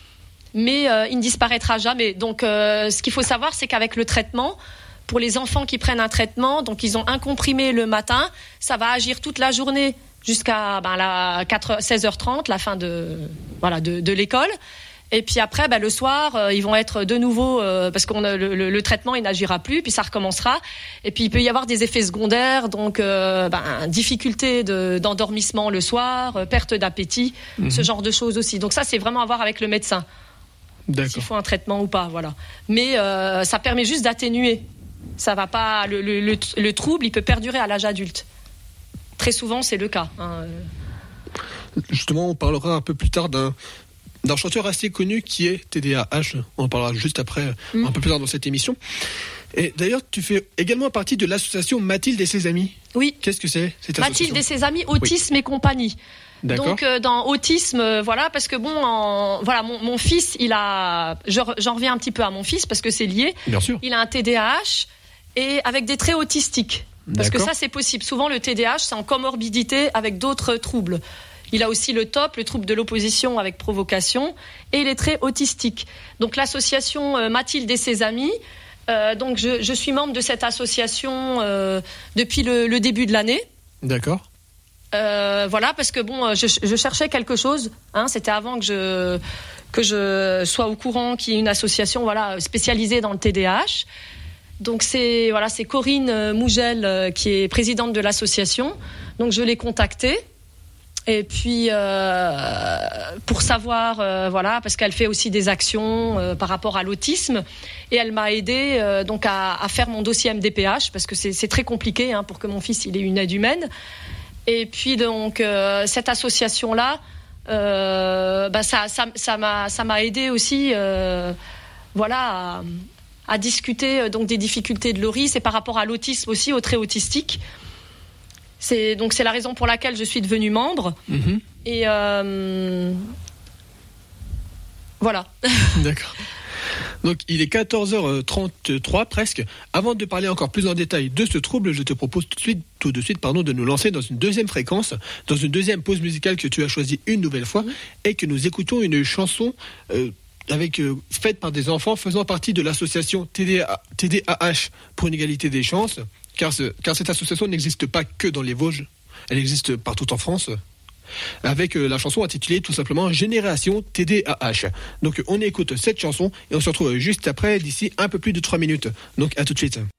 mais euh, il ne disparaîtra jamais. Donc, euh, ce qu'il faut savoir, c'est qu'avec le traitement, pour les enfants qui prennent un traitement, donc ils ont un comprimé le matin, ça va agir toute la journée jusqu'à ben, la quatre, seize heures trente, la fin de, voilà, de, de l'école. Et puis après, ben, le soir, euh, ils vont être de nouveau, euh, parce que le, le, le traitement, il n'agira plus, puis ça recommencera. Et puis il peut y avoir des effets secondaires, donc euh, ben, difficulté de, d'endormissement le soir, euh, perte d'appétit, mmh. ce genre de choses aussi. Donc ça, c'est vraiment à voir avec le médecin. D'accord. S'il faut un traitement ou pas, voilà. Mais euh, ça permet juste d'atténuer. Ça va pas, le, le, le, le trouble, il peut perdurer à l'âge adulte. Très souvent, c'est le cas. Hein. Justement, on parlera un peu plus tard d'un, d'un chanteur assez connu qui est T D A H. On en parlera juste après, mmh. un peu plus tard dans cette émission. Et d'ailleurs, tu fais également partie de l'association Mathilde et ses amis. Oui. Qu'est-ce que c'est, cette association ? Mathilde et ses amis, Autisme oui. et compagnie. D'accord. Donc euh, dans autisme, euh, voilà, parce que bon, en, voilà, mon, mon fils, il a, je, j'en reviens un petit peu à mon fils parce que c'est lié. Bien sûr. Il a un T D A H et avec des traits autistiques. Parce D'accord. que ça, c'est possible. Souvent, le T D A H, c'est en comorbidité avec d'autres troubles. Il a aussi le T O P, le trouble de l'opposition avec provocation, et les traits autistiques. Donc l'association euh, Mathilde et ses amis. Euh, donc je, je suis membre de cette association euh, depuis le, le début de l'année. D'accord. Euh, voilà, parce que bon, je, je cherchais quelque chose. Hein, c'était avant que je que je sois au courant qu'il y ait une association, voilà, spécialisée dans le T D A H. Donc c'est voilà, c'est Corinne Mougel euh, qui est présidente de l'association. Donc je l'ai contactée. Et puis euh, pour savoir, euh, voilà, parce qu'elle fait aussi des actions euh, par rapport à l'autisme, et elle m'a aidée euh, donc à, à faire mon dossier M D P H parce que c'est, c'est très compliqué hein, pour que mon fils il ait une aide humaine. Et puis donc euh, cette association là, euh, bah, ça, ça, ça m'a, ça m'a aidé aussi, euh, voilà, à, à discuter donc des difficultés de Loris et par rapport à l'autisme aussi, au trait autistique. C'est donc c'est la raison pour laquelle je suis devenue membre. Mmh. Et euh, voilà. D'accord. Donc il est quatorze heures trente-trois presque. Avant de parler encore plus en détail de ce trouble, je te propose tout de suite, tout de suite pardon, de nous lancer dans une deuxième fréquence, dans une deuxième pause musicale que tu as choisie une nouvelle fois, mmh. et que nous écoutons une chanson euh, avec, euh, faite par des enfants faisant partie de l'association T D A, T D A H pour une égalité des chances. Car, ce, car cette association n'existe pas que dans les Vosges, elle existe partout en France, avec euh, la chanson intitulée tout simplement Génération T D A H. Donc on écoute cette chanson et on se retrouve juste après, d'ici un peu plus de trois minutes. Donc à tout de suite.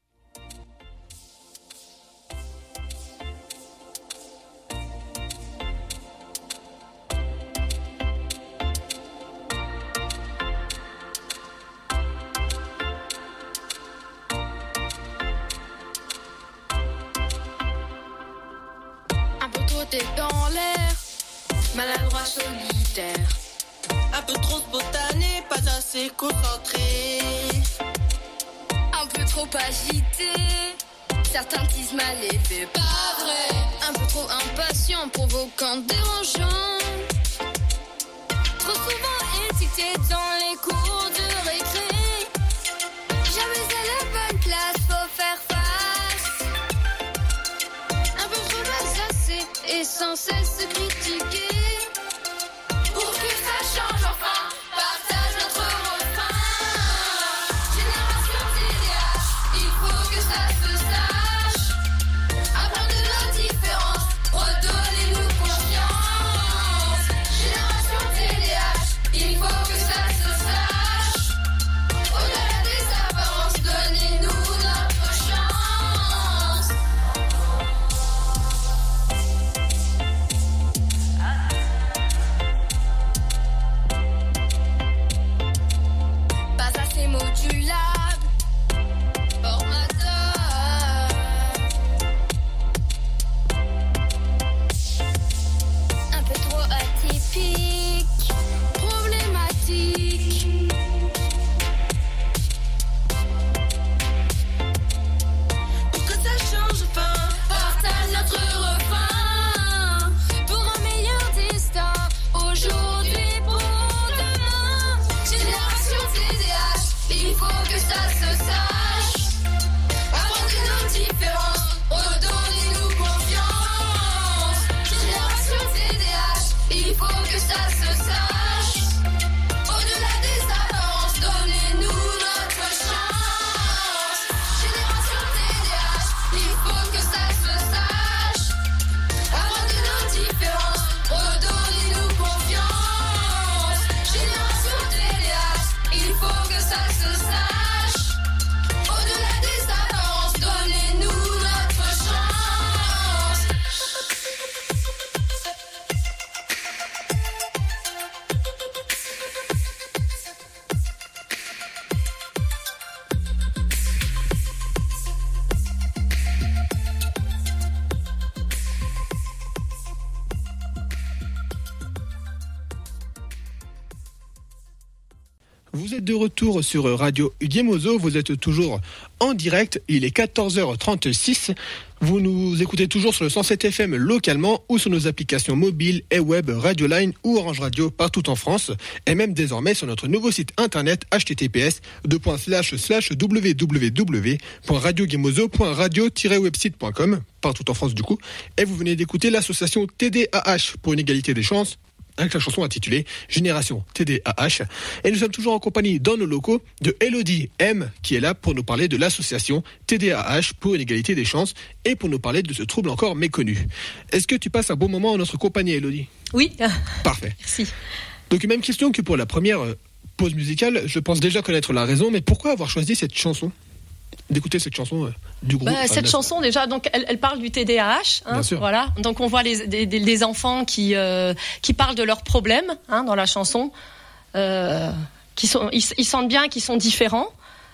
T'es dans l'air, maladroit solitaire. Un peu trop spontané, pas assez concentré. Un peu trop agité, certains disent mal élevé, pas vrai. Un peu trop impatient, provoquant, dérangeant. Trop souvent étiqueté dans les cours de récré. Jamais à la bonne place, faut faire face. Un peu trop agacé et sans cesse critiquer. Pour que ça change enfin, partage notre refrain. Génération T D A H, il faut que ça se sache. Apprendre de nos différences, redonnez-nous confiance. Génération T D A H, il faut que ça se sache. Au-delà des apparences, donnez-nous notre chance. Pas assez modulable, formateur. Vous êtes de retour sur Radio Gemozo, vous êtes toujours en direct, il est quatorze heures trente-six. Vous nous écoutez toujours sur le cent sept F M localement ou sur nos applications mobiles et web Radioline ou Orange Radio partout en France et même désormais sur notre nouveau site internet h t t p s deux points slash slash w w w point radio gemozo point radio tiret website point com partout en France du coup. Et vous venez d'écouter l'association T D A H pour une égalité des chances avec la chanson intitulée Génération T D A H. Et nous sommes toujours en compagnie dans nos locaux de Elodie M qui est là pour nous parler de l'association T D A H pour une égalité des chances et pour nous parler de ce trouble encore méconnu. Est-ce que tu passes un bon moment en notre compagnie, Elodie ? Oui. Parfait. Merci. Donc même question que pour la première pause musicale. Je pense déjà connaître la raison, mais pourquoi avoir choisi cette chanson ? D'écouter cette chanson euh, du groupe. Bah, cette chanson déjà, donc elle, elle parle du T D A H, hein, Bien sûr. Voilà. Donc on voit les des, des, des enfants qui euh, qui parlent de leurs problèmes, hein, dans la chanson, euh, qui sont ils, ils sentent bien qu'ils sont différents,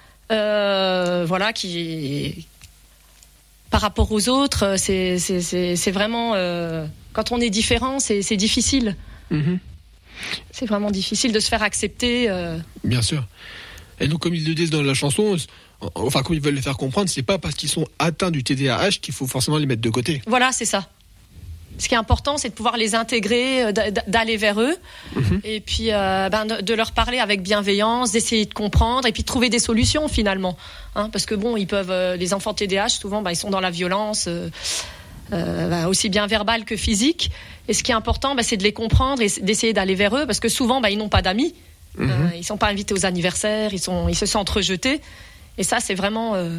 euh, voilà, qui par rapport aux autres, c'est c'est c'est, c'est vraiment euh, quand on est différent, c'est c'est difficile. Mm-hmm. C'est vraiment difficile de se faire accepter. Euh... Bien sûr. Et donc, comme ils le disent dans la chanson, enfin, comme ils veulent le faire comprendre, c'est pas parce qu'ils sont atteints du T D A H qu'il faut forcément les mettre de côté. Voilà, c'est ça. Ce qui est important, c'est de pouvoir les intégrer, d'aller vers eux, mmh. et puis euh, ben, de leur parler avec bienveillance, d'essayer de comprendre, et puis de trouver des solutions finalement. Hein, parce que bon, ils peuvent, les enfants T D A H, souvent, ben, ils sont dans la violence, euh, euh, ben, aussi bien verbale que physique. Et ce qui est important, ben, c'est de les comprendre et d'essayer d'aller vers eux, parce que souvent, ben, ils n'ont pas d'amis. Mmh. Euh, ils sont pas invités aux anniversaires, ils sont, ils se sentent rejetés, et ça c'est vraiment, euh,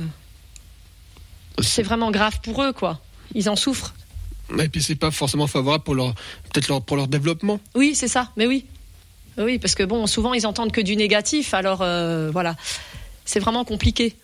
c'est vraiment grave pour eux, quoi. Ils en souffrent. Et puis c'est pas forcément favorable pour leur, peut-être leur, pour leur développement. Oui, c'est ça. Mais oui, oui, parce que bon, souvent ils entendent que du négatif, alors euh, voilà, c'est vraiment compliqué.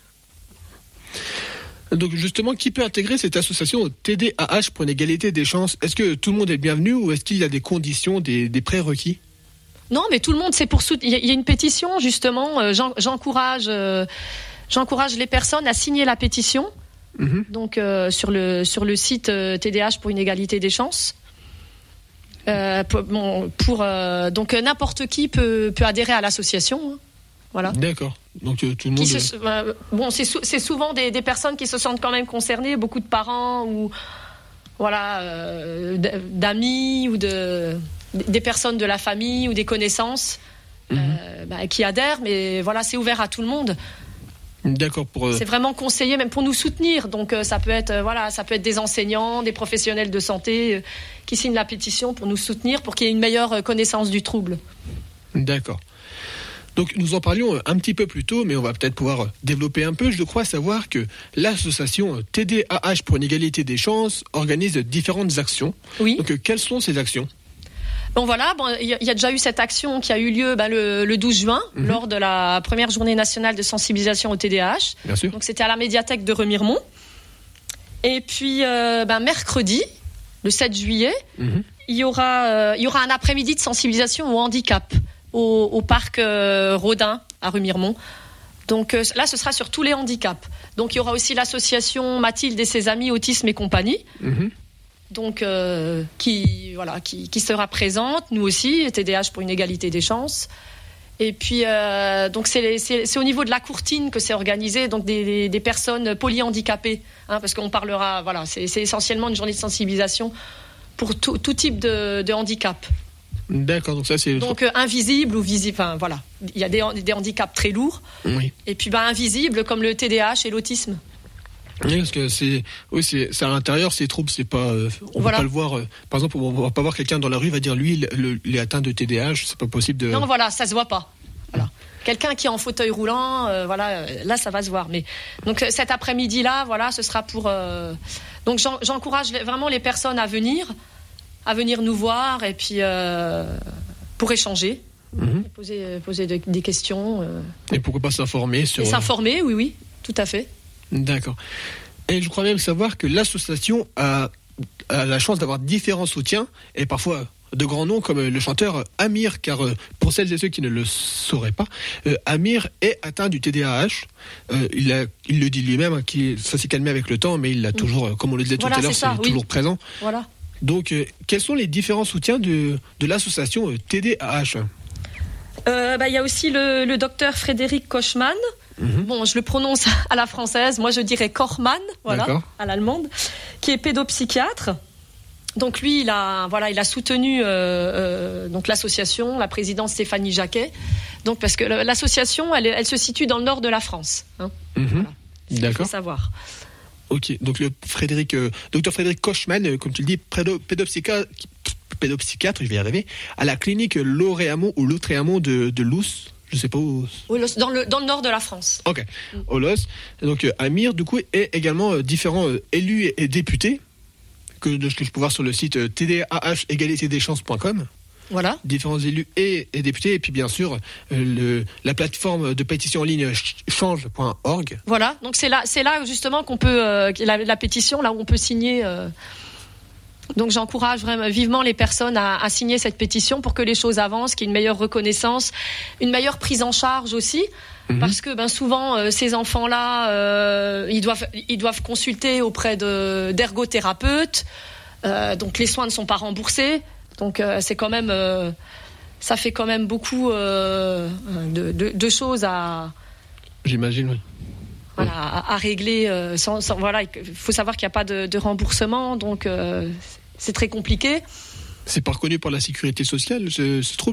Donc justement, qui peut intégrer cette association T D A H pour une égalité des chances ? Est-ce que tout le monde est bienvenu ou est-ce qu'il y a des conditions, des, des prérequis ? Non, mais tout le monde, c'est pour soutenir. Il y a une pétition, justement. Euh, j'en, j'encourage, euh, j'encourage les personnes à signer la pétition. Mm-hmm. Donc, euh, sur le, sur le site euh, T D A H pour une égalité des chances. Euh, pour, bon, pour, euh, donc, euh, n'importe qui peut, peut adhérer à l'association. Hein. Voilà. D'accord. Donc, euh, tout le monde. Qui se, euh, bon, c'est, sou, c'est souvent des, des personnes qui se sentent quand même concernées, beaucoup de parents ou voilà, euh, d'amis ou de. Des personnes de la famille ou des connaissances mmh. euh, bah, qui adhèrent, mais voilà, c'est ouvert à tout le monde. D'accord. Pour euh... C'est vraiment conseillé, même pour nous soutenir. Donc euh, ça peut être, euh, voilà, ça peut être des enseignants, des professionnels de santé euh, qui signent la pétition pour nous soutenir, pour qu'il y ait une meilleure connaissance du trouble. D'accord. Donc nous en parlions un petit peu plus tôt, mais on va peut-être pouvoir développer un peu. Je crois savoir que l'association T D A H pour une égalité des chances organise différentes actions. Oui. Donc quelles sont ces actions ? Bon voilà, bon, il y a déjà eu cette action qui a eu lieu ben, le, le douze juin, mmh. lors de la première journée nationale de sensibilisation au T D A H. Bien sûr. Donc c'était à la médiathèque de Remiremont. Et puis euh, ben, mercredi, le sept juillet, mmh. il y aura, euh, il y aura un après-midi de sensibilisation au handicap au, au parc euh, Rodin à Remiremont. Donc euh, là, ce sera sur tous les handicaps. Donc il y aura aussi l'association Mathilde et ses amis Autisme et compagnie. Mmh. Donc, euh, qui, voilà, qui, qui sera présente, nous aussi, T D A H pour une égalité des chances. Et puis, euh, donc c'est, c'est, c'est au niveau de la courtine que c'est organisé, donc des, des personnes polyhandicapées, hein, parce qu'on parlera, voilà, c'est, c'est essentiellement une journée de sensibilisation pour tout, tout type de, de handicap. D'accord, donc ça c'est... Donc euh, invisible ou visible, enfin voilà, il y a des, des handicaps très lourds, oui. Et puis bah, invisibles comme le T D A H et l'autisme. Oui, parce que c'est, oui, c'est, c'est à l'intérieur, ces troubles, c'est pas, euh, on voilà. va pas le voir. Euh, par exemple, on va pas voir quelqu'un dans la rue va dire lui, il, le, il est atteint de T D A H, c'est pas possible de. Non, voilà, ça se voit pas. Voilà. Quelqu'un qui est en fauteuil roulant, euh, voilà, là, ça va se voir. Mais donc cet après-midi-là, voilà, ce sera pour. Euh... Donc j'en, j'encourage vraiment les personnes à venir, à venir nous voir et puis euh, pour échanger, mm-hmm. poser, poser de, des questions. Euh... Et pourquoi pas s'informer sur. Et s'informer, oui, oui, tout à fait. D'accord. Et je crois même savoir que l'association a, a la chance d'avoir différents soutiens et parfois de grands noms comme le chanteur Amir, car pour celles et ceux qui ne le sauraient pas, euh, Amir est atteint du T D A H. Euh, il, a, il le dit lui-même, hein, qui, ça s'est calmé avec le temps, mais il l'a toujours, comme on le disait tout voilà, à l'heure, c'est, ça, c'est oui. toujours présent. Voilà. Donc, euh, quels sont les différents soutiens de, de l'association T D A H ? Euh, bah, il y a aussi le, le docteur Frédéric Kochman. Mmh. Bon, je le prononce à la française. Moi, je dirais Korman, voilà, D'accord. à l'allemande, qui est pédopsychiatre. Donc lui, il a, voilà, il a soutenu euh, euh, donc l'association, la présidente Stéphanie Jacquet. Donc parce que l'association, elle, elle se situe dans le nord de la France. Hein. Mmh. Voilà. D'accord. Il faut savoir. Ok. Donc le Frédéric, euh, docteur Frédéric Kochman, euh, comme tu le dis, pédo, pédopsychiatre, pédopsychiatre, je vais y arriver, à la clinique Lauréamont ou Lautréamont de, de Luce. Je sais pas où. Dans le, dans le nord de la France. Ok. Mm. Au Los. Donc, euh, Amir, du coup, est également euh, différents euh, élus et, et députés que, de, que je peux voir sur le site euh, t d a h égalité des chances point com. Voilà. Différents élus et, et députés. Et puis, bien sûr, euh, le, la plateforme de pétition en ligne change point org. Voilà. Donc, c'est là, c'est là justement qu'on peut. Euh, la, la pétition, là où on peut signer. Euh, Donc j'encourage vraiment vivement les personnes à, à signer cette pétition pour que les choses avancent, qu'il y ait une meilleure reconnaissance, une meilleure prise en charge aussi, mmh. parce que ben souvent euh, ces enfants-là, euh, ils doivent ils doivent consulter auprès de d'ergothérapeutes, euh, donc les soins ne sont pas remboursés, donc euh, c'est quand même euh, ça fait quand même beaucoup euh, de, de, de choses à. J'imagine, oui. Voilà, à, à régler. Euh, sans, sans, voilà, il faut savoir qu'il n'y a pas de, de remboursement, donc euh, c'est très compliqué. C'est pas reconnu par la sécurité sociale, ce, ce trouble ?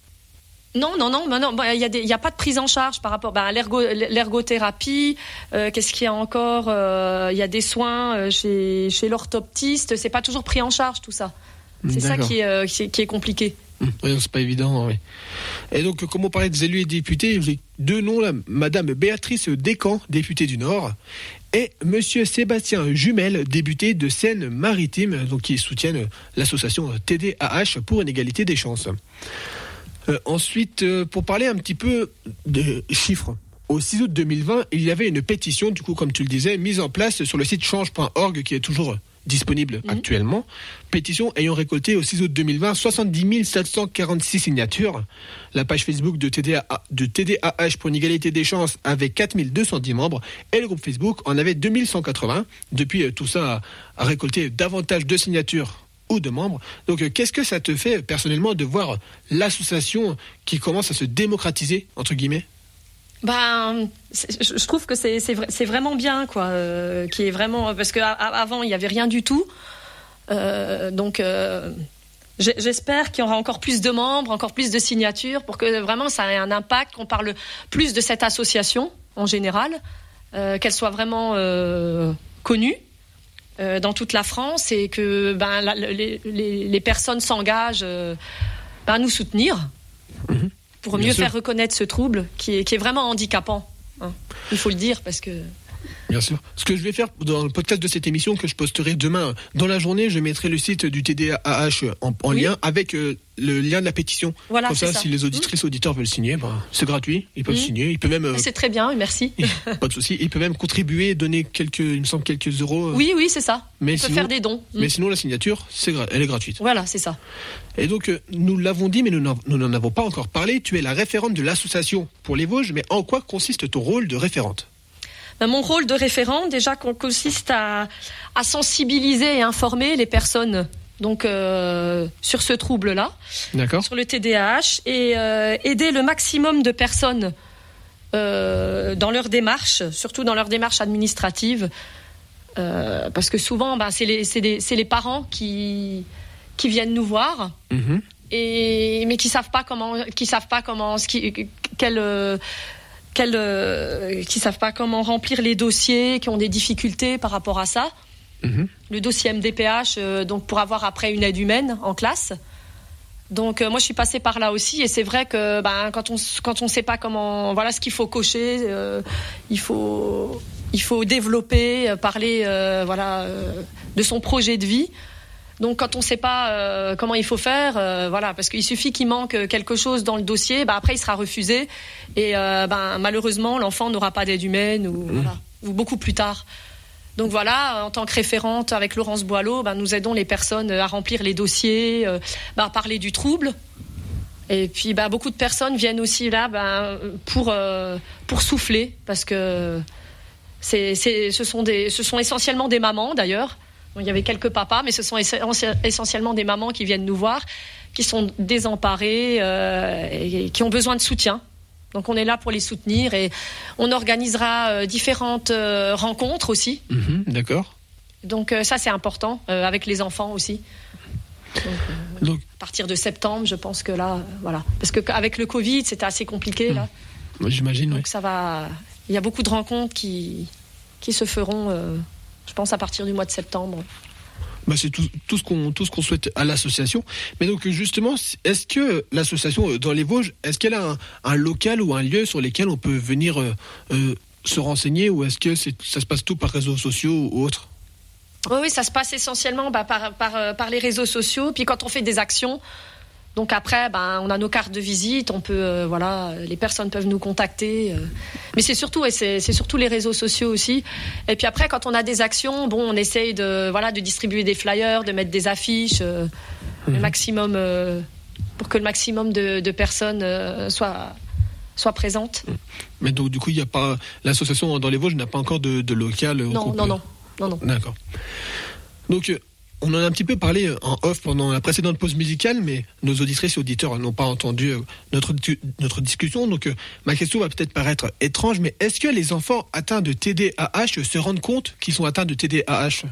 Non, non, non, non, il n'y a, a pas de prise en charge par rapport bah, à l'ergo, l'ergothérapie. Euh, qu'est-ce qu'il y a encore ? Il euh, y a des soins chez, chez l'orthoptiste. C'est pas toujours pris en charge tout ça. C'est D'accord. ça qui est, euh, qui est, qui est compliqué. Oui, c'est pas évident, oui. Et donc, comme on parlait des élus et députés, j'ai deux noms là. Madame Béatrice Descamps, députée du Nord, et Monsieur Sébastien Jumel, député de Seine-Maritime, donc qui soutiennent l'association T D A H pour une égalité des chances. Euh, ensuite, euh, pour parler un petit peu de chiffres. Au six août deux mille vingt, il y avait une pétition, du coup, comme tu le disais, mise en place sur le site change point org, qui est toujours disponible mmh. actuellement. Pétition ayant récolté au six août deux mille vingt soixante-dix mille sept cent quarante-six signatures. La page Facebook de T D A, de T D A H pour une égalité des chances avait quatre mille deux cent dix membres et le groupe Facebook en avait deux mille cent quatre-vingts. Depuis, tout ça a, a récolté davantage de signatures ou de membres. Donc, qu'est-ce que ça te fait personnellement de voir l'association qui commence à se démocratiser, entre guillemets ? Ben, je trouve que c'est, c'est, c'est vraiment bien, quoi, euh, qui est vraiment parce que avant il n'y avait rien du tout, euh, donc euh, j'espère qu'il y aura encore plus de membres, encore plus de signatures, pour que vraiment ça ait un impact, qu'on parle plus de cette association en général, euh, qu'elle soit vraiment euh, connue euh, dans toute la France et que ben la, les, les, les personnes s'engagent euh, ben, à nous soutenir. Mmh. Pour mieux faire reconnaître ce trouble qui est, qui est vraiment handicapant. Hein. Il faut le dire parce que... Bien sûr. Ce que je vais faire dans le podcast de cette émission que je posterai demain dans la journée, je mettrai le site du T D A H en, en oui. lien avec euh, le lien de la pétition. Voilà, Comme ça, ça, si les auditrices, mmh. auditeurs veulent signer, ben, c'est gratuit. Ils peuvent mmh. signer. Ils peuvent même. Euh, c'est très bien, merci. Pas de souci. Ils peuvent même contribuer, donner quelques, il me semble quelques euros. Euh, oui, oui, c'est ça. Mais Ils sinon, peuvent faire des dons. Mais mmh. sinon, la signature, c'est gra- elle est gratuite. Voilà, c'est ça. Et donc, euh, nous l'avons dit, mais nous n'en, nous n'en avons pas encore parlé. Tu es la référente de l'association pour les Vosges, mais en quoi consiste ton rôle de référente ? Ben, mon rôle de référent, déjà, consiste à, à sensibiliser et informer les personnes donc, euh, sur ce trouble-là, D'accord. sur le T D A H, et euh, aider le maximum de personnes euh, dans leur démarche, surtout dans leur démarche administrative, euh, parce que souvent, ben, c'est, les, c'est, les, c'est les parents qui, qui viennent nous voir, mmh. et, mais qui savent pas comment, qui savent pas comment, ce qui, quel euh, Qu'elles, euh, qui savent pas comment remplir les dossiers, qui ont des difficultés par rapport à ça. Mmh. Le dossier M D P H, euh, donc pour avoir après une aide humaine en classe. Donc euh, moi je suis passée par là aussi et c'est vrai que ben quand on quand on sait pas comment, voilà ce qu'il faut cocher, euh, il faut il faut développer, parler euh, voilà euh, de son projet de vie. Donc quand on ne sait pas euh, comment il faut faire, euh, voilà, parce qu'il suffit qu'il manque quelque chose dans le dossier, bah après il sera refusé et euh, ben malheureusement l'enfant n'aura pas d'aide humaine ou, mmh. voilà, ou beaucoup plus tard. Donc voilà, en tant que référente avec Laurence Boileau, ben, nous aidons les personnes à remplir les dossiers, euh, ben, à parler du trouble. Et puis ben, beaucoup de personnes viennent aussi là ben, pour euh, pour souffler parce que c'est, c'est ce sont des ce sont essentiellement des mamans d'ailleurs. Bon, il y avait quelques papas, mais ce sont essentiellement des mamans qui viennent nous voir, qui sont désemparés euh, et qui ont besoin de soutien. Donc on est là pour les soutenir et on organisera euh, différentes euh, rencontres aussi. Mmh, d'accord. Donc euh, ça c'est important euh, avec les enfants aussi. Donc, euh, Donc, à partir de septembre, je pense que là, euh, voilà, parce que avec le Covid, c'était assez compliqué là. Mmh. J'imagine. Donc oui. ça va. Il y a beaucoup de rencontres qui qui se feront, euh, je pense, à partir du mois de septembre. Bah c'est tout, tout ce qu'on tout ce qu'on souhaite à l'association. Mais donc justement, est-ce que l'association dans les Vosges, est-ce qu'elle a un, un local ou un lieu sur lesquels on peut venir euh, euh, se renseigner, ou est-ce que c'est, ça se passe tout par réseaux sociaux ou autre? Oui, oui, ça se passe essentiellement bah, par, par, par les réseaux sociaux. Puis quand on fait des actions, donc après, bah, on a nos cartes de visite, on peut, euh, voilà, les personnes peuvent nous contacter. Euh. Mais c'est surtout, et c'est, c'est surtout les réseaux sociaux aussi. Et puis après, quand on a des actions, bon, on essaye de, voilà, de distribuer des flyers, de mettre des affiches, euh, mmh. le maximum, euh, pour que le maximum de, de personnes euh, soient, soient présentes. Mais donc du coup, il y a pas, l'association dans les Vosges n'a pas encore de, de local. Non, non, non, non, non. D'accord. Donc on en a un petit peu parlé en off pendant la précédente pause musicale, mais nos auditrices et auditeurs n'ont pas entendu notre, notre discussion. Donc ma question va peut-être paraître étrange, mais est-ce que les enfants atteints de T D A H se rendent compte qu'ils sont atteints de T D A H ?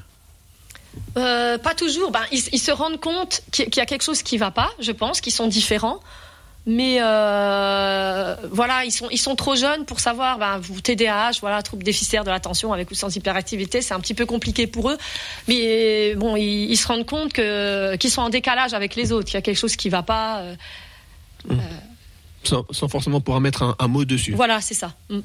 euh, Pas toujours. Ben, ils, ils se rendent compte qu'il y a quelque chose qui ne va pas, je pense, qu'ils sont différents. Mais euh, voilà, ils sont, ils sont trop jeunes pour savoir, ben, T D A H, voilà, trouble déficitaire de l'attention avec ou sans hyperactivité, c'est un petit peu compliqué pour eux. Mais bon, ils, ils se rendent compte que, qu'ils sont en décalage avec les autres, qu'il y a quelque chose qui ne va pas. Euh, mmh. euh... Sans, sans forcément pouvoir mettre un, un mot dessus. Voilà, c'est ça. Mmh.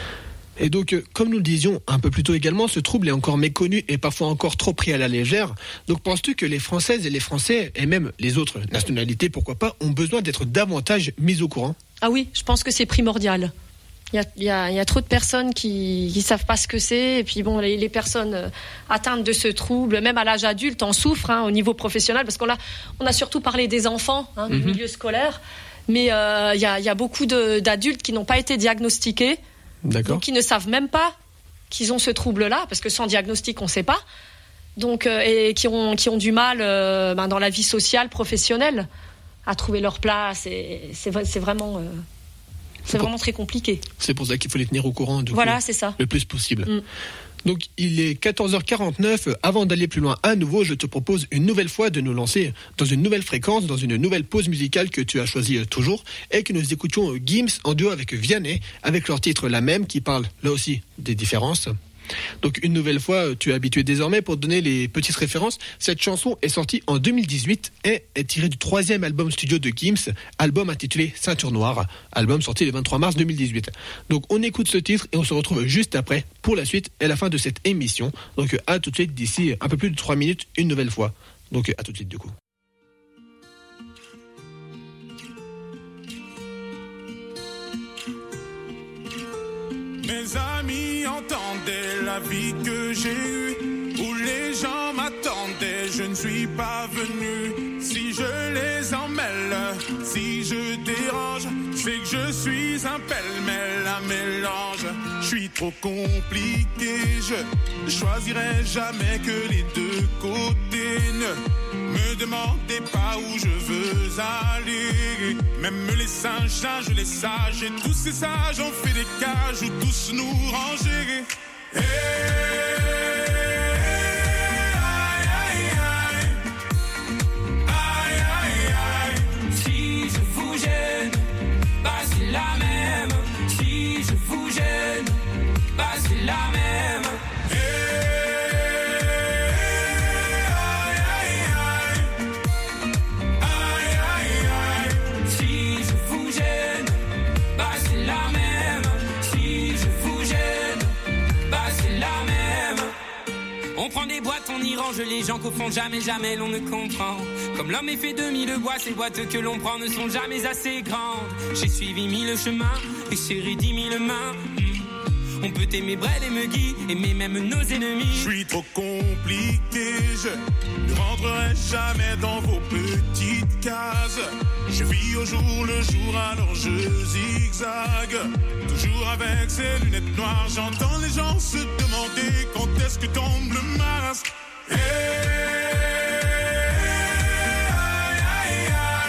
Et donc, comme nous le disions un peu plus tôt également, ce trouble est encore méconnu et parfois encore trop pris à la légère. Donc, penses-tu que les Françaises et les Français, et même les autres nationalités, pourquoi pas, ont besoin d'être davantage mis au courant ? Ah oui, je pense que c'est primordial. Il y a, il y a, il y a trop de personnes qui ne savent pas ce que c'est. Et puis, bon, les, les personnes atteintes de ce trouble, même à l'âge adulte, en souffrent hein, au niveau professionnel. Parce qu'on a, on a surtout parlé des enfants, hein, mm-hmm. du milieu scolaire. Mais euh, il y a, il y a beaucoup de, d'adultes qui n'ont pas été diagnostiqués. D'accord. Donc, ils ne savent même pas qu'ils ont ce trouble-là, parce que sans diagnostic, on ne sait pas. Donc, euh, et qui ont, qui ont du mal euh, ben, dans la vie sociale, professionnelle, à trouver leur place. Et c'est, c'est, vraiment, euh, c'est, c'est vraiment pour... très compliqué. C'est pour ça qu'il faut les tenir au courant du voilà, coup, c'est ça. le plus possible. Mm. Donc, il est quatorze heures quarante-neuf. Avant d'aller plus loin à nouveau, je te propose une nouvelle fois de nous lancer dans une nouvelle fréquence, dans une nouvelle pause musicale que tu as choisie toujours, et que nous écoutions Gims en duo avec Vianney, avec leur titre La Même, qui parle là aussi des différences. Donc, une nouvelle fois, tu es habitué désormais pour donner les petites références. Cette chanson est sortie en deux mille dix-huit et est tirée du troisième album studio de Gims, album intitulé Ceinture Noire, album sorti le vingt-trois mars deux mille dix-huit. Donc, on écoute ce titre et on se retrouve juste après pour la suite et la fin de cette émission. Donc, à tout de suite d'ici un peu plus de trois minutes, une nouvelle fois. Donc, à tout de suite du coup. Mes amis entendaient la vie que j'ai eue, où les gens m'attendaient, je ne suis pas venu. Si je les emmêle, si je dérange, c'est que je suis un pêle-mêle, un mélange. Je suis trop compliqué, je choisirai jamais que les deux côtés. Ne me demandez pas où je veux aller. Même les singes, singes, les sages, et tous ces sages ont fait des cages où tous nous ranger. Hey, aïe, aïe, aïe. Aïe, aïe, aïe. Si je vous gêne, bah c'est la même. Si je vous gêne, bah c'est la même. On prend des boîtes, on y range les gens qu'au fond jamais, jamais l'on ne comprend. Comme l'homme est fait de mille bois, ces boîtes que l'on prend ne sont jamais assez grandes. J'ai suivi mille chemins et serré dix mille mains. On peut aimer Brel et Meggy, aimer même nos ennemis. Je suis trop compliqué, je ne rentrerai jamais dans vos petites cases. Je vis au jour le jour, alors je zigzague. Toujours avec ces lunettes noires, j'entends les gens se demander quand est-ce que tombe le masque. Hey, aïe, aïe, aïe.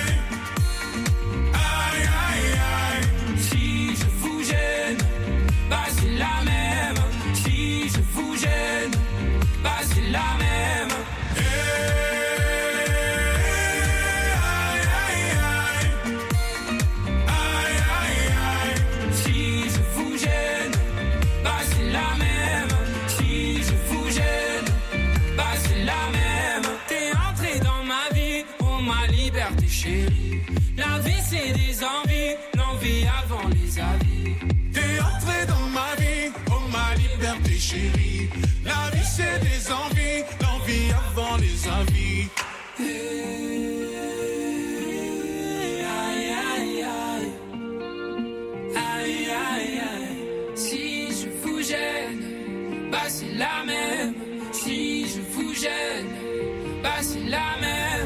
c'est des envies, l'envie avant les avis. T'es entré dans ma vie, oh ma liberté chérie. La vie c'est des envies, l'envie avant les avis. Hey, aïe, aïe, aïe. Aïe, aïe, aïe. Si je vous gêne, bah c'est la même. Si je vous gêne, bah c'est la même.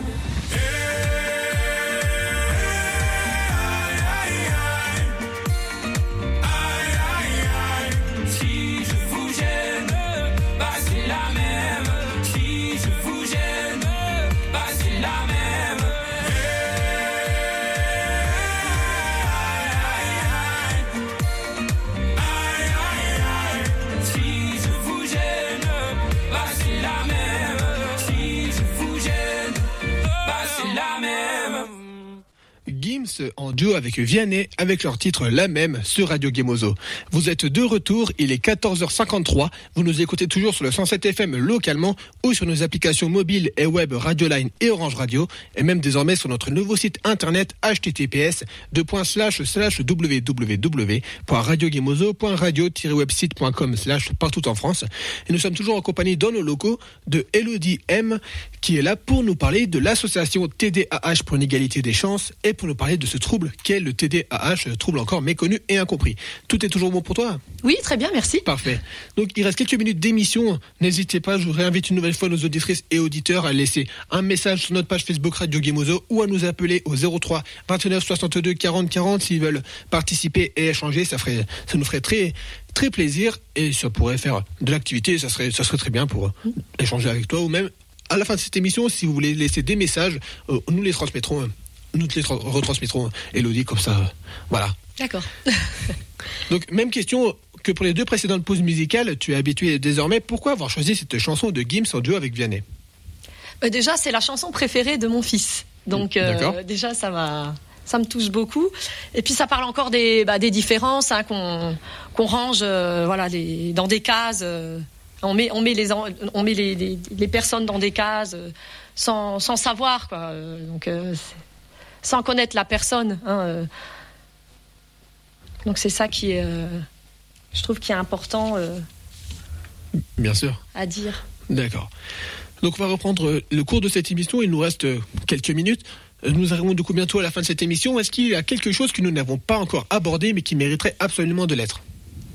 Gims en duo avec Vianney avec leur titre La Même sur Radio Gemozo. Vous êtes de retour, il est quatorze heures cinquante-trois. Vous nous écoutez toujours sur le cent sept F M localement ou sur nos applications mobiles et web Radioline et Orange Radio et même désormais sur notre nouveau site internet h t t p s deux points slash slash w w w point radio gemozo point radio tiret website point com slash partout en France. Et nous sommes toujours en compagnie dans nos locaux de Elodie M qui est là pour nous parler de l'association T D A H pour une égalité des chances et pour nous parler de ce trouble qu'est le T D A H, trouble encore méconnu et incompris. Tout est toujours bon pour toi ? Oui, très bien, merci. Parfait. Donc il reste quelques minutes d'émission. N'hésitez pas, je vous réinvite une nouvelle fois nos auditrices et auditeurs à laisser un message sur notre page Facebook Radio Gemozo ou à nous appeler au zéro trois vingt-neuf soixante-deux quarante quarante s'ils veulent participer et échanger. Ça ferait, ça nous ferait très très plaisir et ça pourrait faire de l'activité. Ça serait, ça serait très bien pour échanger avec toi ou même à la fin de cette émission, si vous voulez laisser des messages, euh, nous les transmettrons. Euh, Nous te les tra- retransmettrons, Elodie, comme ça. Euh, voilà. D'accord. Donc, même question que pour les deux précédentes pauses musicales. Tu es habitué désormais. Pourquoi avoir choisi cette chanson de Gims en duo avec Vianney ? euh, Déjà, c'est la chanson préférée de mon fils. Donc, euh, déjà, ça m'a... Ça me touche beaucoup. Et puis, ça parle encore des, bah, des différences hein, qu'on, qu'on range euh, voilà, les, dans des cases. Euh, on met, on met, les, on met les, les, les personnes dans des cases euh, sans, sans savoir. Quoi. Euh, donc, euh, sans connaître la personne. Hein, euh. Donc, c'est ça qui est, euh, je trouve, qui est important euh, Bien sûr. à dire. D'accord. Donc, on va reprendre le cours de cette émission. Il nous reste quelques minutes. Nous arrivons du coup bientôt à la fin de cette émission. Est-ce qu'il y a quelque chose que nous n'avons pas encore abordé mais qui mériterait absolument de l'être ?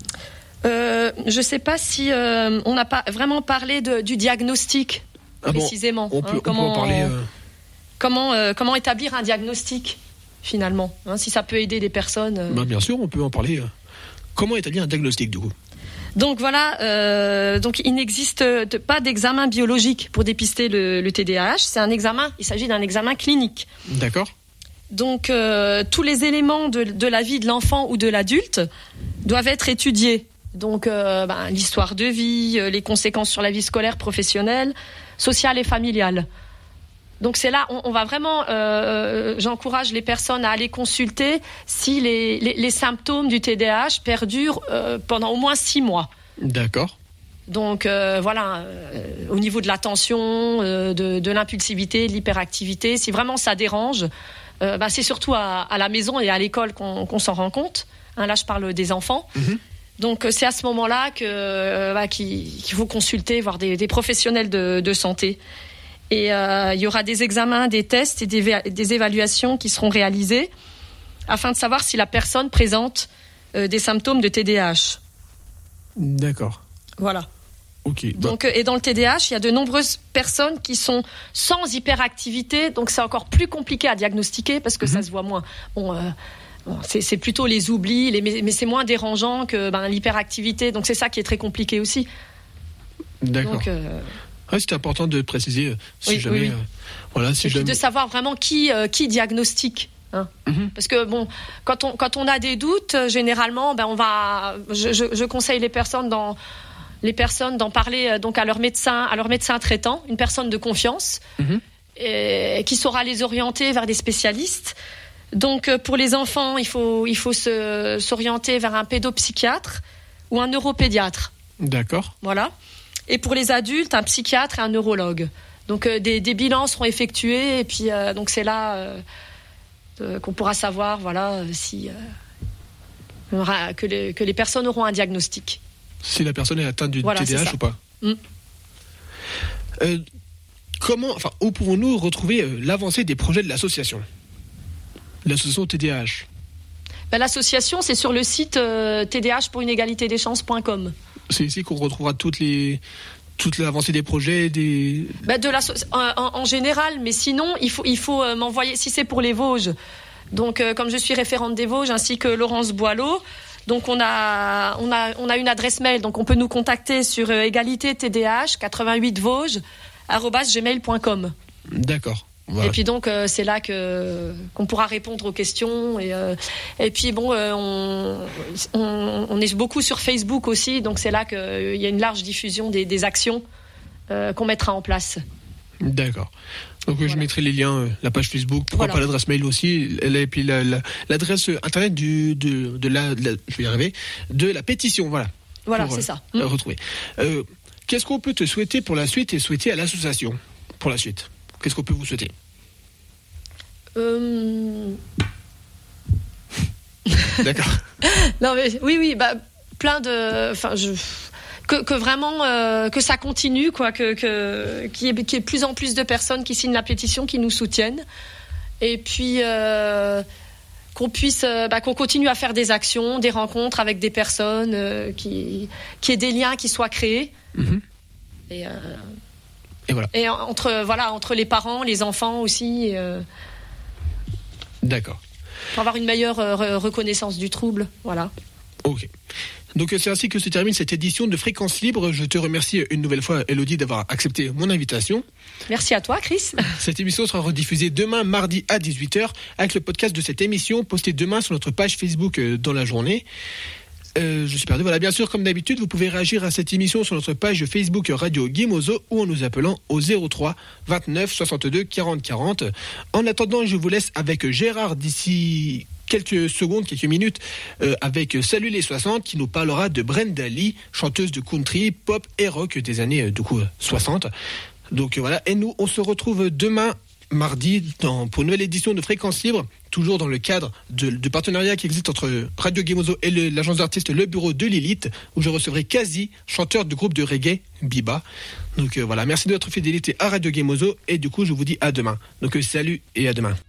euh, Je ne sais pas si euh, on n'a pas vraiment parlé de, du diagnostic ah précisément. Bon, on, peut, hein, comment, on peut en parler. Euh... Comment, euh, comment établir un diagnostic finalement hein, si ça peut aider des personnes. Euh... Bah, bien sûr, on peut en parler. Euh... Comment établir un diagnostic du coup ? Donc voilà, euh, donc il n'existe pas d'examen biologique pour dépister le, le T D A H. C'est un examen, il s'agit d'un examen clinique. D'accord. Donc euh, tous les éléments de, de la vie de l'enfant ou de l'adulte doivent être étudiés. Donc euh, ben, l'histoire de vie, les conséquences sur la vie scolaire, professionnelle, sociale et familiale. Donc c'est là, on, on va vraiment, euh, j'encourage les personnes à aller consulter si les, les, les symptômes du T D A H perdurent euh, pendant au moins six mois. D'accord. Donc euh, voilà, euh, au niveau de l'attention, euh, de, de l'impulsivité, de l'hyperactivité, si vraiment ça dérange, euh, bah, c'est surtout à, à la maison et à l'école qu'on, qu'on s'en rend compte. Hein, là, je parle des enfants. Mmh. Donc c'est à ce moment-là que, euh, bah, qu'il, qu'il faut consulter, voir des, des professionnels de, de santé. Et euh, il y aura des examens, des tests et des, des évaluations qui seront réalisées afin de savoir si la personne présente euh, des symptômes de T D A H. D'accord. Voilà. Ok. Donc, et dans le T D A H, il y a de nombreuses personnes qui sont sans hyperactivité, donc c'est encore plus compliqué à diagnostiquer parce que mm-hmm. ça se voit moins. Bon, euh, bon c'est, c'est plutôt les oublis, les, mais, mais c'est moins dérangeant que ben, l'hyperactivité, donc c'est ça qui est très compliqué aussi. D'accord. Donc, euh, Ouais, c'est important de préciser euh, si oui, jamais, oui, oui. Euh, voilà, si et jamais... puis de savoir vraiment qui euh, qui diagnostique. Hein. Mm-hmm. Parce que bon, quand on quand on a des doutes, euh, généralement, ben on va, je, je, je conseille les personnes dans les personnes d'en parler euh, donc à leur médecin, à leur médecin traitant, une personne de confiance, mm-hmm. et, qui saura les orienter vers des spécialistes. Donc euh, pour les enfants, il faut il faut se s'orienter vers un pédopsychiatre ou un neuropédiatre. D'accord. Voilà. Et pour les adultes, un psychiatre et un neurologue. Donc euh, des, des bilans seront effectués et puis euh, donc c'est là, euh, euh, qu'on pourra savoir, voilà, si euh, que, les, que les personnes auront un diagnostic. Si la personne est atteinte du voilà, T D A H ou pas. Mm. Euh, comment, enfin, où pouvons-nous retrouver euh, l'avancée des projets de l'association, l'association T D A H? Ben, l'association, c'est sur le site euh, t d h pour une égalité des chances point com. C'est ici qu'on retrouvera toutes les, toute l'avancée des projets, des. Ben, de la, en, en général, mais sinon, il faut, il faut euh, m'envoyer, si c'est pour les Vosges. Donc, euh, comme je suis référente des Vosges, ainsi que Laurence Boileau, donc on a, on a, on a une adresse mail, donc on peut nous contacter sur euh, égalité T D A H quatre-vingt-huit Vosges arobase gmail point com. D'accord. Voilà. Et puis donc euh, c'est là que qu'on pourra répondre aux questions et euh, et puis bon euh, on, on on est beaucoup sur Facebook aussi, donc c'est là que euh, il y a une large diffusion des, des actions euh, qu'on mettra en place. D'accord. Donc voilà. Je mettrai les liens, euh, la page Facebook, pourquoi voilà. pas l'adresse mail aussi, et puis la, la, l'adresse internet du de de la, de la je vais y arriver de la pétition, voilà. Voilà, pour, c'est euh, ça. Mmh. Retrouver. Euh, qu'est-ce qu'on peut te souhaiter pour la suite et souhaiter à l'association pour la suite? Qu'est-ce qu'on peut vous souhaiter? Euh... D'accord. Non mais oui oui bah plein de enfin je que, que vraiment euh, que ça continue quoi que que qu'il y ait, qu'il y ait plus en plus de personnes qui signent la pétition, qui nous soutiennent et puis euh, qu'on puisse euh, bah, qu'on continue à faire des actions, des rencontres avec des personnes euh, qui qui ait des liens qui soient créés. Mmh. Et euh, Et voilà. Et entre voilà entre les parents, les enfants aussi. Et, euh, D'accord. Pour avoir une meilleure euh, reconnaissance du trouble, voilà. Ok. Donc c'est ainsi que se termine cette édition de Fréquence Libre. Je te remercie une nouvelle fois, Elodie, d'avoir accepté mon invitation. Merci à toi, Chris. Cette émission sera rediffusée demain, mardi à dix-huit heures, avec le podcast de cette émission posté demain sur notre page Facebook dans la journée. Euh, je suis perdu. Voilà, bien sûr, comme d'habitude, vous pouvez réagir à cette émission sur notre page Facebook Radio Guimozo ou en nous appelant au zéro trois vingt-neuf soixante-deux quarante quarante. En attendant, je vous laisse avec Gérard d'ici quelques secondes, quelques minutes, euh, avec Salut les soixante, qui nous parlera de Brenda Lee, chanteuse de country, pop et rock des années euh, du coup soixante. Donc euh, voilà, et nous, on se retrouve demain mardi dans, pour une nouvelle édition de Fréquence Libre, toujours dans le cadre de, de partenariat qui existe entre Radio Guimozo et le, l'agence d'artistes Le Bureau de Lilith, où je recevrai Kazi, chanteur du groupe de reggae Biba. Donc euh, voilà, merci de votre fidélité à Radio Guimozo et du coup je vous dis à demain. Donc euh, salut et à demain.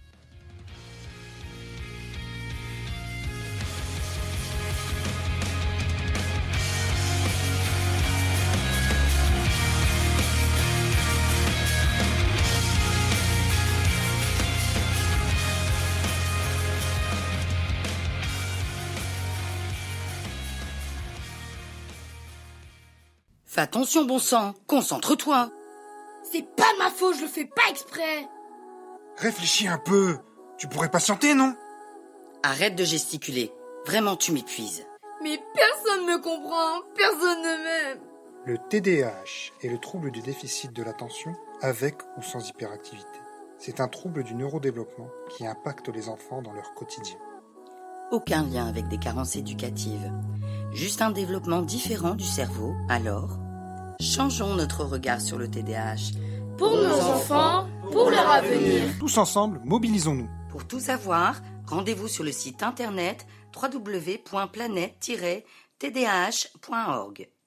Fais attention, bon sang, concentre-toi. C'est pas de ma faute, je le fais pas exprès. Réfléchis un peu, tu pourrais patienter, non? Arrête de gesticuler, vraiment tu m'épuises. Mais personne me comprend, personne ne m'aime. Le T D A H est le trouble du déficit de l'attention avec ou sans hyperactivité. C'est un trouble du neurodéveloppement qui impacte les enfants dans leur quotidien. Aucun lien avec des carences éducatives. Juste un développement différent du cerveau, alors changeons notre regard sur le T D A H. Pour nos enfants, pour leur avenir. Tous ensemble, mobilisons-nous. Pour tout savoir, rendez-vous sur le site internet w w w point planète tiret t d a h point org.